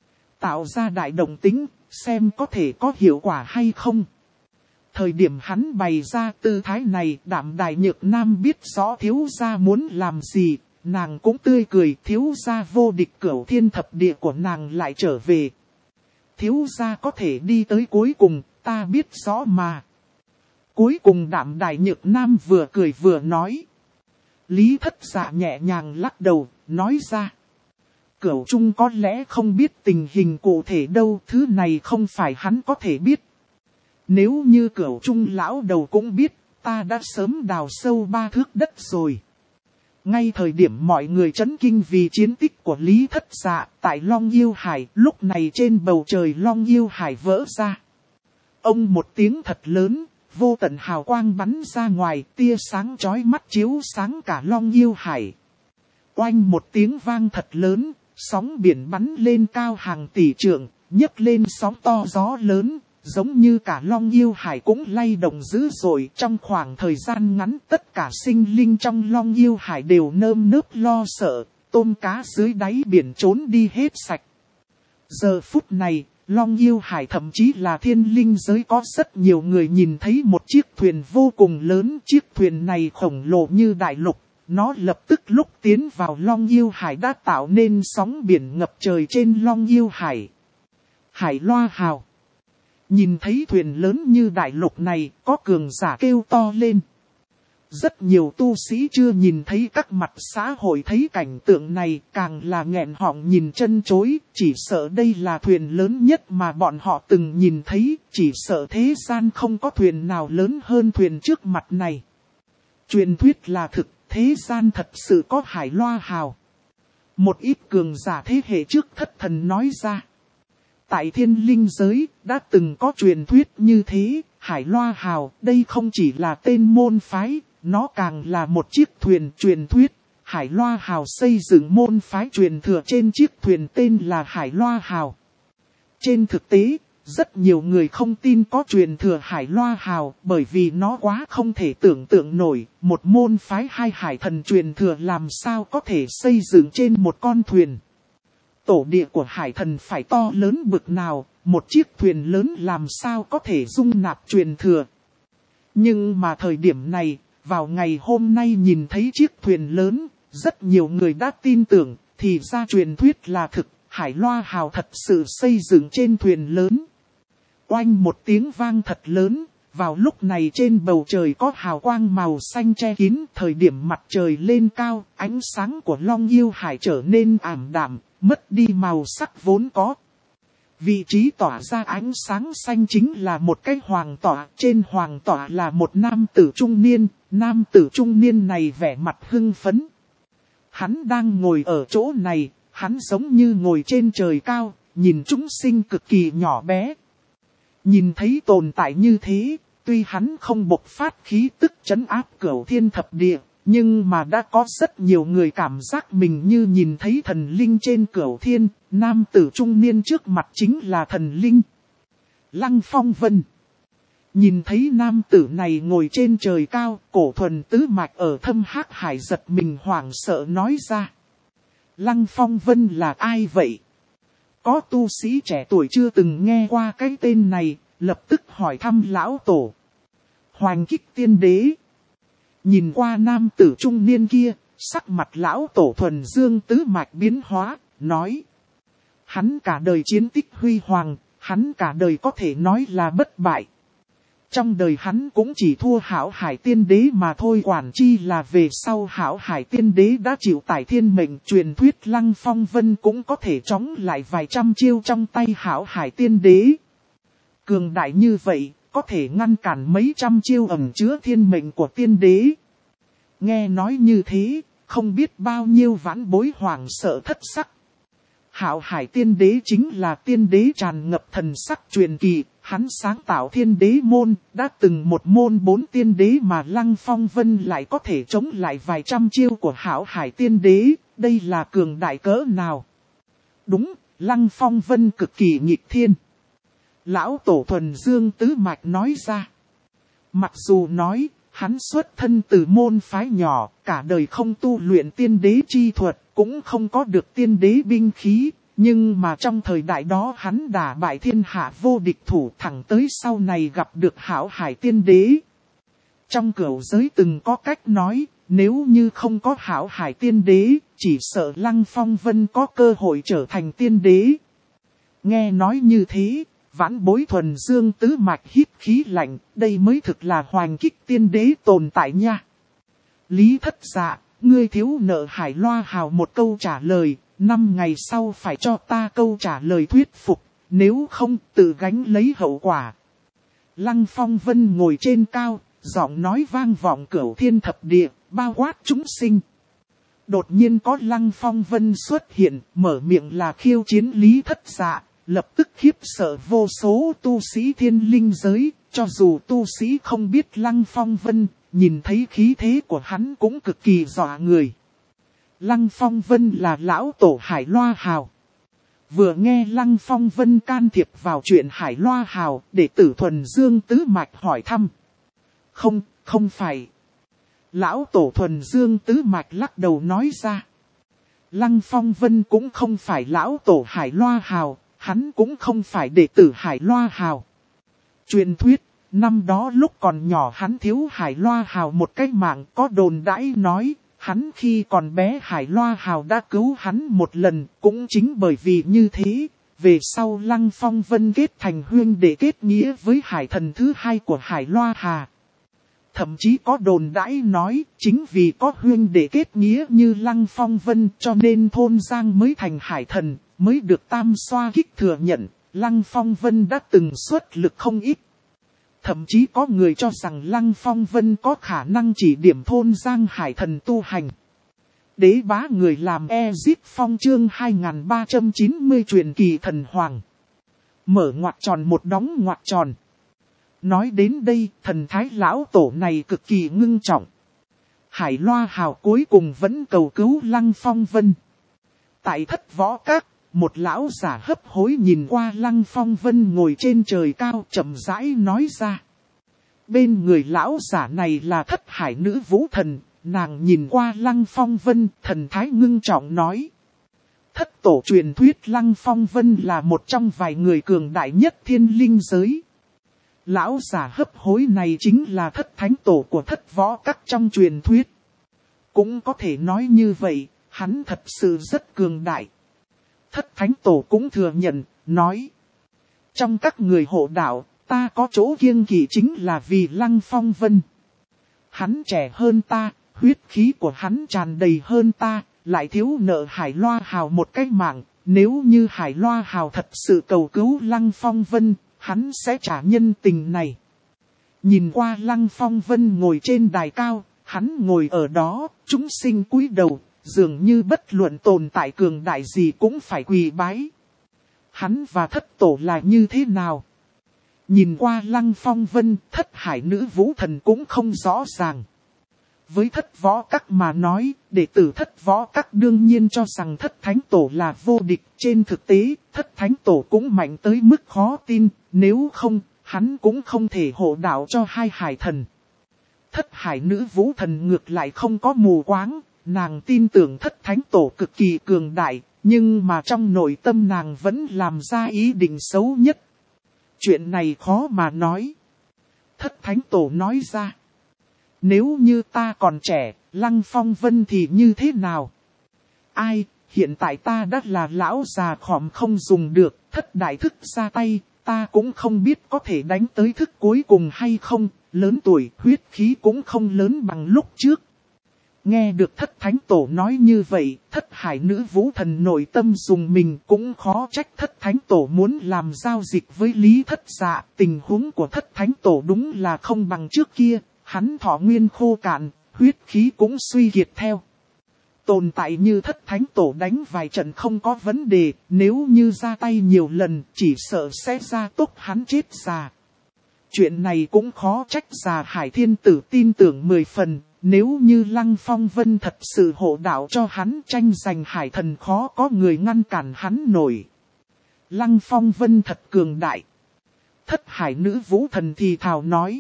Tạo ra đại động tính, xem có thể có hiệu quả hay không. Thời điểm hắn bày ra tư thái này, Đạm Đài Nhược Nam biết rõ thiếu gia muốn làm gì, nàng cũng tươi cười, thiếu gia vô địch Cửu Thiên Thập Địa của nàng lại trở về. Thiếu gia có thể đi tới cuối cùng, ta biết rõ mà. Cuối cùng Đạm Đài Nhược Nam vừa cười vừa nói. Lý Thất Dạ nhẹ nhàng lắc đầu, nói ra. Cửu Trung có lẽ không biết tình hình cụ thể đâu, thứ này không phải hắn có thể biết. Nếu như Cửu Trung lão đầu cũng biết, ta đã sớm đào sâu 3 thước đất rồi. Ngay thời điểm mọi người chấn kinh vì chiến tích của Lý Thất Dạ tại Long Yêu Hải, lúc này trên bầu trời Long Yêu Hải vỡ ra. Ông một tiếng thật lớn, vô tận hào quang bắn ra ngoài, tia sáng chói mắt chiếu sáng cả Long Yêu Hải. Oanh một tiếng vang thật lớn, sóng biển bắn lên cao hàng tỷ trượng, nhấc lên sóng to gió lớn, giống như cả Long Yêu Hải cũng lay động dữ dội. Trong khoảng thời gian ngắn, tất cả sinh linh trong Long Yêu Hải đều nơm nớp lo sợ, tôm cá dưới đáy biển trốn đi hết sạch. Giờ phút này, Long Yêu Hải thậm chí là thiên linh giới có rất nhiều người nhìn thấy một chiếc thuyền vô cùng lớn. Chiếc thuyền này khổng lồ như đại lục, nó lập tức lúc tiến vào Long Yêu Hải đã tạo nên sóng biển ngập trời trên Long Yêu Hải. Hải Loa Hào. Nhìn thấy thuyền lớn như đại lục này, có cường giả kêu to lên. Rất nhiều tu sĩ chưa nhìn thấy các mặt xã hội thấy cảnh tượng này, càng là nghẹn họng nhìn chân chối, chỉ sợ đây là thuyền lớn nhất mà bọn họ từng nhìn thấy, chỉ sợ thế gian không có thuyền nào lớn hơn thuyền trước mặt này. Truyền thuyết là thực, thế gian thật sự có Hải Loa Hào. Một ít cường giả thế hệ trước thất thần nói ra. Tại thiên linh giới, đã từng có truyền thuyết như thế, Hải Loa Hào, đây không chỉ là tên môn phái, nó càng là một chiếc thuyền truyền thuyết. Hải Loa Hào xây dựng môn phái truyền thừa trên chiếc thuyền tên là Hải Loa Hào. Trên thực tế, rất nhiều người không tin có truyền thừa Hải Loa Hào, bởi vì nó quá không thể tưởng tượng nổi, một môn phái hai hải thần truyền thừa làm sao có thể xây dựng trên một con thuyền. Tổ địa của hải thần phải to lớn bực nào, một chiếc thuyền lớn làm sao có thể dung nạp truyền thừa. Nhưng mà thời điểm này, vào ngày hôm nay nhìn thấy chiếc thuyền lớn, rất nhiều người đã tin tưởng, thì ra truyền thuyết là thực, Hải Loa Hào thật sự xây dựng trên thuyền lớn. Oanh một tiếng vang thật lớn, vào lúc này trên bầu trời có hào quang màu xanh che kín, thời điểm mặt trời lên cao, ánh sáng của Long Yêu Hải trở nên ảm đạm, mất đi màu sắc vốn có. Vị trí tỏa ra ánh sáng xanh chính là một cái hoàng tọa, trên hoàng tọa là một nam tử trung niên, nam tử trung niên này vẻ mặt hưng phấn. Hắn đang ngồi ở chỗ này, hắn giống như ngồi trên trời cao, nhìn chúng sinh cực kỳ nhỏ bé. Nhìn thấy tồn tại như thế, tuy hắn không bộc phát khí tức trấn áp cửu thiên thập địa, nhưng mà đã có rất nhiều người cảm giác mình như nhìn thấy thần linh trên cửu thiên, nam tử trung niên trước mặt chính là thần linh. Lăng Phong Vân. Nhìn thấy nam tử này ngồi trên trời cao, cổ thuần tứ mạch ở thâm hắc hải giật mình hoảng sợ nói ra. Lăng Phong Vân là ai vậy? Có tu sĩ trẻ tuổi chưa từng nghe qua cái tên này, lập tức hỏi thăm lão tổ. Hoành Kích Tiên Đế. Nhìn qua nam tử trung niên kia, sắc mặt lão tổ thuần dương tứ mạch biến hóa, nói. Hắn cả đời chiến tích huy hoàng, hắn cả đời có thể nói là bất bại. Trong đời hắn cũng chỉ thua Hảo Hải Tiên Đế mà thôi, quản chi là về sau Hảo Hải Tiên Đế đã chịu tải thiên mệnh, truyền thuyết Lăng Phong Vân cũng có thể chống lại vài trăm chiêu trong tay Hảo Hải Tiên Đế. Cường đại như vậy, có thể ngăn cản mấy trăm chiêu ẩn chứa thiên mệnh của tiên đế. Nghe nói như thế, không biết bao nhiêu vãn bối hoảng sợ thất sắc. Hạo Hải Tiên Đế chính là tiên đế tràn ngập thần sắc truyền kỳ, hắn sáng tạo thiên đế môn, đã từng một môn 4 tiên đế mà Lăng Phong Vân lại có thể chống lại vài trăm chiêu của Hạo Hải Tiên Đế, đây là cường đại cỡ nào? Đúng, Lăng Phong Vân cực kỳ nghịch thiên. Lão Tổ Thuần Dương Tứ Mạch nói ra. Mặc dù nói, hắn xuất thân từ môn phái nhỏ, cả đời không tu luyện tiên đế chi thuật, cũng không có được tiên đế binh khí, nhưng mà trong thời đại đó hắn đả bại thiên hạ vô địch thủ, thẳng tới sau này gặp được Hạo Hải Tiên Đế. Trong cửu giới từng có cách nói, nếu như không có Hạo Hải Tiên Đế, chỉ sợ Lăng Phong Vân có cơ hội trở thành tiên đế. Nghe nói như thế, vãn bối Thuần Dương Tứ Mạch hít khí lạnh, đây mới thực là Hoành Kích Tiên Đế tồn tại nha. Lý Thất Dạ, ngươi thiếu nợ Hải Loa Hào một câu trả lời, 5 ngày sau phải cho ta câu trả lời thuyết phục, nếu không tự gánh lấy hậu quả. Lăng Phong Vân ngồi trên cao, giọng nói vang vọng cửu thiên thập địa, bao quát chúng sinh. Đột nhiên có Lăng Phong Vân xuất hiện, mở miệng là khiêu chiến Lý Thất Dạ, lập tức khiếp sợ vô số tu sĩ thiên linh giới, cho dù tu sĩ không biết Lăng Phong Vân, nhìn thấy khí thế của hắn cũng cực kỳ dọa người. Lăng Phong Vân là lão tổ Hải Loa Hào. Vừa nghe Lăng Phong Vân can thiệp vào chuyện Hải Loa Hào, đệ tử Thuần Dương Tứ Mạch hỏi thăm. Không phải. Lão tổ Thuần Dương Tứ Mạch lắc đầu nói ra. Lăng Phong Vân cũng không phải lão tổ Hải Loa Hào, hắn cũng không phải đệ tử Hải Loa Hào. Truyền thuyết, năm đó lúc còn nhỏ hắn thiếu Hải Loa Hào một cái mạng, có đồn đãi nói, hắn khi còn bé Hải Loa Hào đã cứu hắn một lần, cũng chính bởi vì như thế, về sau Lăng Phong Vân kết thành huynh đệ kết nghĩa với Hải Thần thứ hai của Hải Loa Hà. Thậm chí có đồn đãi nói, chính vì có huynh đệ kết nghĩa như Lăng Phong Vân cho nên thôn Giang mới thành Hải Thần, mới được Tam Xoa Kích thừa nhận, Lăng Phong Vân đã từng xuất lực không ít. Thậm chí có người cho rằng Lăng Phong Vân có khả năng chỉ điểm thôn Giang Hải Thần tu hành. Đế bá người làm Ezip Phong chương 2390 truyền kỳ thần hoàng. Mở ngoặc tròn một đóng ngoặc tròn. Nói đến đây, thần thái lão tổ này cực kỳ ngưng trọng. Hải Loa Hào cuối cùng vẫn cầu cứu Lăng Phong Vân. Tại Thất Võ Các, một lão giả hấp hối nhìn qua Lăng Phong Vân ngồi trên trời cao chậm rãi nói ra. Bên người lão giả này là Thất Hải Nữ Vũ Thần, nàng nhìn qua Lăng Phong Vân, thần thái ngưng trọng nói. Thất tổ truyền thuyết Lăng Phong Vân là một trong vài người cường đại nhất thiên linh giới. Lão giả hấp hối này chính là Thất Thánh Tổ của Thất Võ Các trong truyền thuyết. Cũng có thể nói như vậy, hắn thật sự rất cường đại. Thất Thánh Tổ cũng thừa nhận, nói. Trong các người hộ đạo, ta có chỗ kiêng kỵ chính là vì Lăng Phong Vân. Hắn trẻ hơn ta, huyết khí của hắn tràn đầy hơn ta, lại thiếu nợ Hải Loa Hào một cái mạng, nếu như Hải Loa Hào thật sự cầu cứu Lăng Phong Vân, hắn sẽ trả nhân tình này. Nhìn qua Lăng Phong Vân ngồi trên đài cao, hắn ngồi ở đó, chúng sinh cúi đầu, dường như bất luận tồn tại cường đại gì cũng phải quỳ bái. Hắn và thất tổ là như thế nào? Nhìn qua Lăng Phong Vân, thất hải nữ vũ thần cũng không rõ ràng. Với thất võ các mà nói, đệ tử thất võ các đương nhiên cho rằng thất thánh tổ là vô địch. Trên thực tế, thất thánh tổ cũng mạnh tới mức khó tin, nếu không, hắn cũng không thể hộ đạo cho hai hải thần. Thất hải nữ vũ thần ngược lại không có mù quáng, nàng tin tưởng thất thánh tổ cực kỳ cường đại, nhưng mà trong nội tâm nàng vẫn làm ra ý định xấu nhất. Chuyện này khó mà nói. Thất thánh tổ nói ra. Nếu như ta còn trẻ, Lăng Phong Vân thì như thế nào? Ai, hiện tại ta đã là lão già khòm không dùng được, thất đại thức ra tay, ta cũng không biết có thể đánh tới thức cuối cùng hay không, lớn tuổi, huyết khí cũng không lớn bằng lúc trước. Nghe được thất thánh tổ nói như vậy, thất hải nữ vũ thần nội tâm dùng mình cũng khó trách thất thánh tổ muốn làm giao dịch với Lý Thất Dạ. Tình huống của thất thánh tổ đúng là không bằng trước kia, hắn thọ nguyên khô cạn, huyết khí cũng suy kiệt theo. Tồn tại như thất thánh tổ đánh vài trận không có vấn đề, nếu như ra tay nhiều lần chỉ sợ sẽ ra tốc hắn chết già. Chuyện này cũng khó trách già Hải Thiên Tử tin tưởng 10 phần. Nếu như Lăng Phong Vân thật sự hộ đạo cho hắn tranh giành hải thần khó có người ngăn cản hắn nổi. Lăng Phong Vân thật cường đại. Thất hải nữ vũ thần thì thào nói.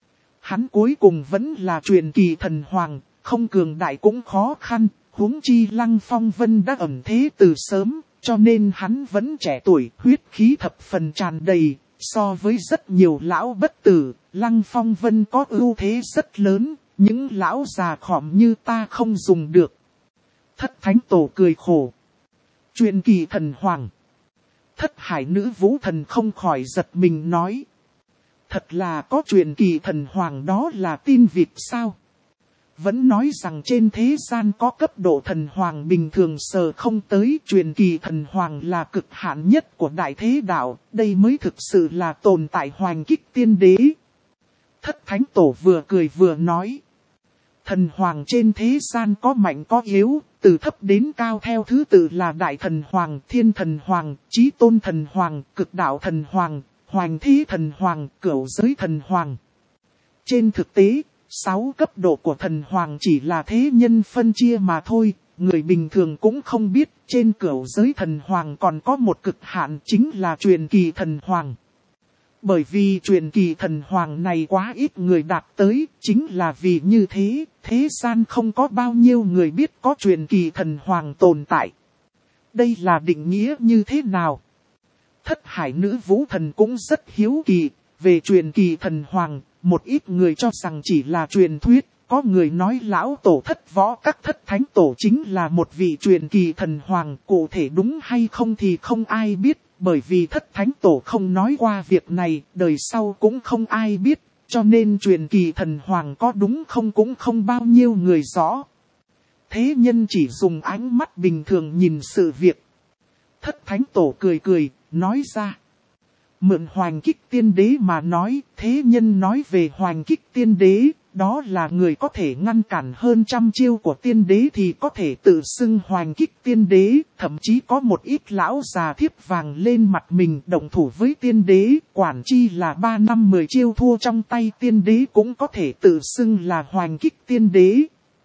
Hắn cuối cùng vẫn là truyền kỳ thần hoàng, không cường đại cũng khó khăn, huống chi Lăng Phong Vân đã ẩn thế từ sớm, cho nên hắn vẫn trẻ tuổi, huyết khí thập phần tràn đầy. So với rất nhiều lão bất tử, Lăng Phong Vân có ưu thế rất lớn. Những lão già khòm như ta không dùng được. Thất thánh tổ cười khổ. Truyền kỳ thần hoàng. Thất hải nữ vũ thần không khỏi giật mình nói. Thật là có truyền kỳ thần hoàng đó là tin vịt sao? Vẫn nói rằng trên thế gian có cấp độ thần hoàng bình thường sờ không tới. Truyền kỳ thần hoàng là cực hạn nhất của đại thế đạo. Đây mới thực sự là tồn tại hoành kích tiên đế. Thất thánh tổ vừa cười vừa nói. Thần hoàng trên thế gian có mạnh có yếu, từ thấp đến cao theo thứ tự là đại thần hoàng, thiên thần hoàng, chí tôn thần hoàng, cực đạo thần hoàng, hoành thế thần hoàng, cửu giới thần hoàng. Trên thực tế, 6 cấp độ của thần hoàng chỉ là thế nhân phân chia mà thôi, người bình thường cũng không biết trên cửu giới thần hoàng còn có một cực hạn chính là truyền kỳ thần hoàng. Bởi vì truyền kỳ thần hoàng này quá ít người đạt tới, chính là vì như thế, thế gian không có bao nhiêu người biết có truyền kỳ thần hoàng tồn tại. Đây là định nghĩa như thế nào? Thất hải nữ vũ thần cũng rất hiếu kỳ, về truyền kỳ thần hoàng, một ít người cho rằng chỉ là truyền thuyết, có người nói lão tổ thất võ các thất thánh tổ chính là một vị truyền kỳ thần hoàng, cụ thể đúng hay không thì không ai biết. Bởi vì thất thánh tổ không nói qua việc này, đời sau cũng không ai biết, cho nên truyền kỳ thần hoàng có đúng không cũng không bao nhiêu người rõ. Thế nhân chỉ dùng ánh mắt bình thường nhìn sự việc. Thất thánh tổ cười cười, nói ra. Mượn hoành kích tiên đế mà nói, thế nhân nói về hoành kích tiên đế, đó là người có thể ngăn cản hơn trăm chiêu của tiên đế thì có thể tự xưng hoành kích tiên đế, thậm chí có một ít lão già thiếp vàng lên mặt mình động thủ với tiên đế, quản chi là 3 năm 10 chiêu thua trong tay tiên đế cũng có thể tự xưng là hoành kích tiên đế.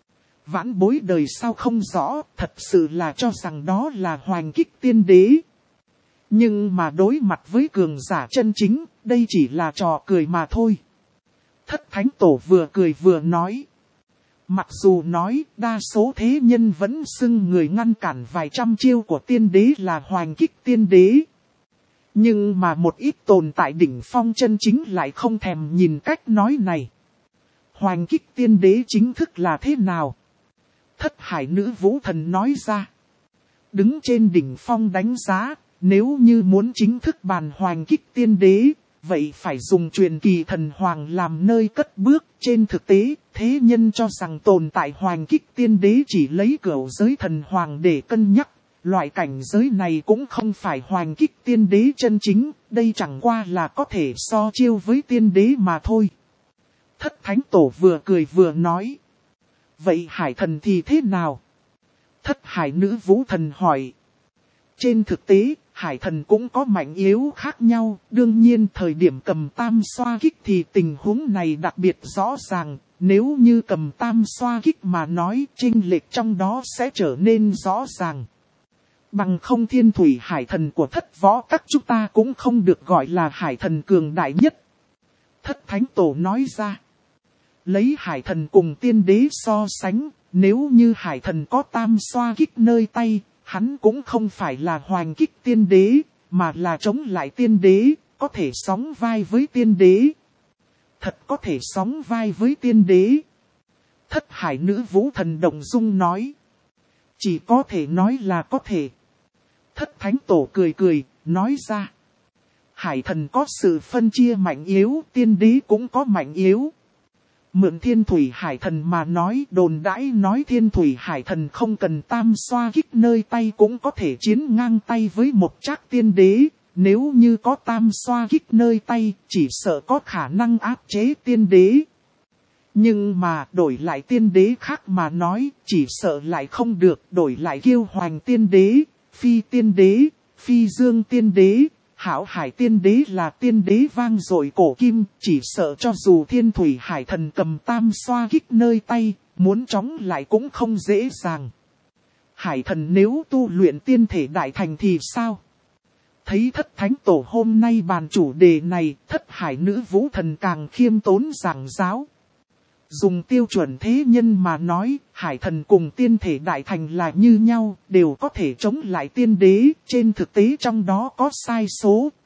Vãn bối đời sau không rõ, thật sự là cho rằng đó là hoành kích tiên đế. Nhưng mà đối mặt với cường giả chân chính, đây chỉ là trò cười mà thôi. Thất thánh tổ vừa cười vừa nói. Mặc dù nói đa số thế nhân vẫn xưng người ngăn cản vài trăm chiêu của tiên đế là hoành kích tiên đế. Nhưng mà một ít tồn tại đỉnh phong chân chính lại không thèm nhìn cách nói này. Hoành kích tiên đế chính thức là thế nào? Thất hải nữ vũ thần nói ra. Đứng trên đỉnh phong đánh giá, nếu như muốn chính thức bàn hoành kích tiên đế, vậy phải dùng truyền kỳ thần hoàng làm nơi cất bước. Trên thực tế, thế nhân cho rằng tồn tại hoành kích tiên đế chỉ lấy cửu giới thần hoàng để cân nhắc. Loại cảnh giới này cũng không phải hoành kích tiên đế chân chính, đây chẳng qua là có thể so chiêu với tiên đế mà thôi. Thất thánh tổ vừa cười vừa nói. Vậy hải thần thì thế nào? Thất hải nữ vũ thần hỏi. Trên thực tế, hải thần cũng có mạnh yếu khác nhau, đương nhiên thời điểm cầm tam xoa kích thì tình huống này đặc biệt rõ ràng, nếu như cầm tam xoa kích mà nói chênh lệch trong đó sẽ trở nên rõ ràng. Bằng không thiên thủy hải thần của thất võ các chúng ta cũng không được gọi là hải thần cường đại nhất. Thất thánh tổ nói ra. Lấy hải thần cùng tiên đế so sánh, nếu như hải thần có tam xoa kích nơi tay, hắn cũng không phải là hoành kích tiên đế, mà là chống lại tiên đế, có thể sóng vai với tiên đế. Thật có thể sóng vai với tiên đế. Thất hải nữ vũ thần động dung nói. Chỉ có thể nói là có thể. Thất thánh tổ cười cười, nói ra. Hải thần có sự phân chia mạnh yếu, tiên đế cũng có mạnh yếu. Mượn thiên thủy hải thần mà nói, đồn đãi nói thiên thủy hải thần không cần tam xoa kích nơi tay cũng có thể chiến ngang tay với một trác tiên đế. Nếu như có tam xoa kích nơi tay, chỉ sợ có khả năng áp chế tiên đế. Nhưng mà đổi lại tiên đế khác mà nói, chỉ sợ lại không được. Đổi lại Kiêu Hoành tiên đế, Phi tiên đế, Phi Dương tiên đế, Hảo Hải tiên đế là tiên đế vang dội cổ kim. Chỉ sợ cho dù thiên thủy hải thần cầm tam xoa kích nơi tay, muốn chống lại cũng không dễ dàng. Hải thần nếu tu luyện tiên thể đại thành thì sao? Thấy thất thánh tổ hôm nay bàn chủ đề này, thất hải nữ vũ thần càng khiêm tốn giảng giáo. Dùng tiêu chuẩn thế nhân mà nói, hải thần cùng tiên thể đại thành là như nhau, đều có thể chống lại tiên đế, trên thực tế trong đó có sai số,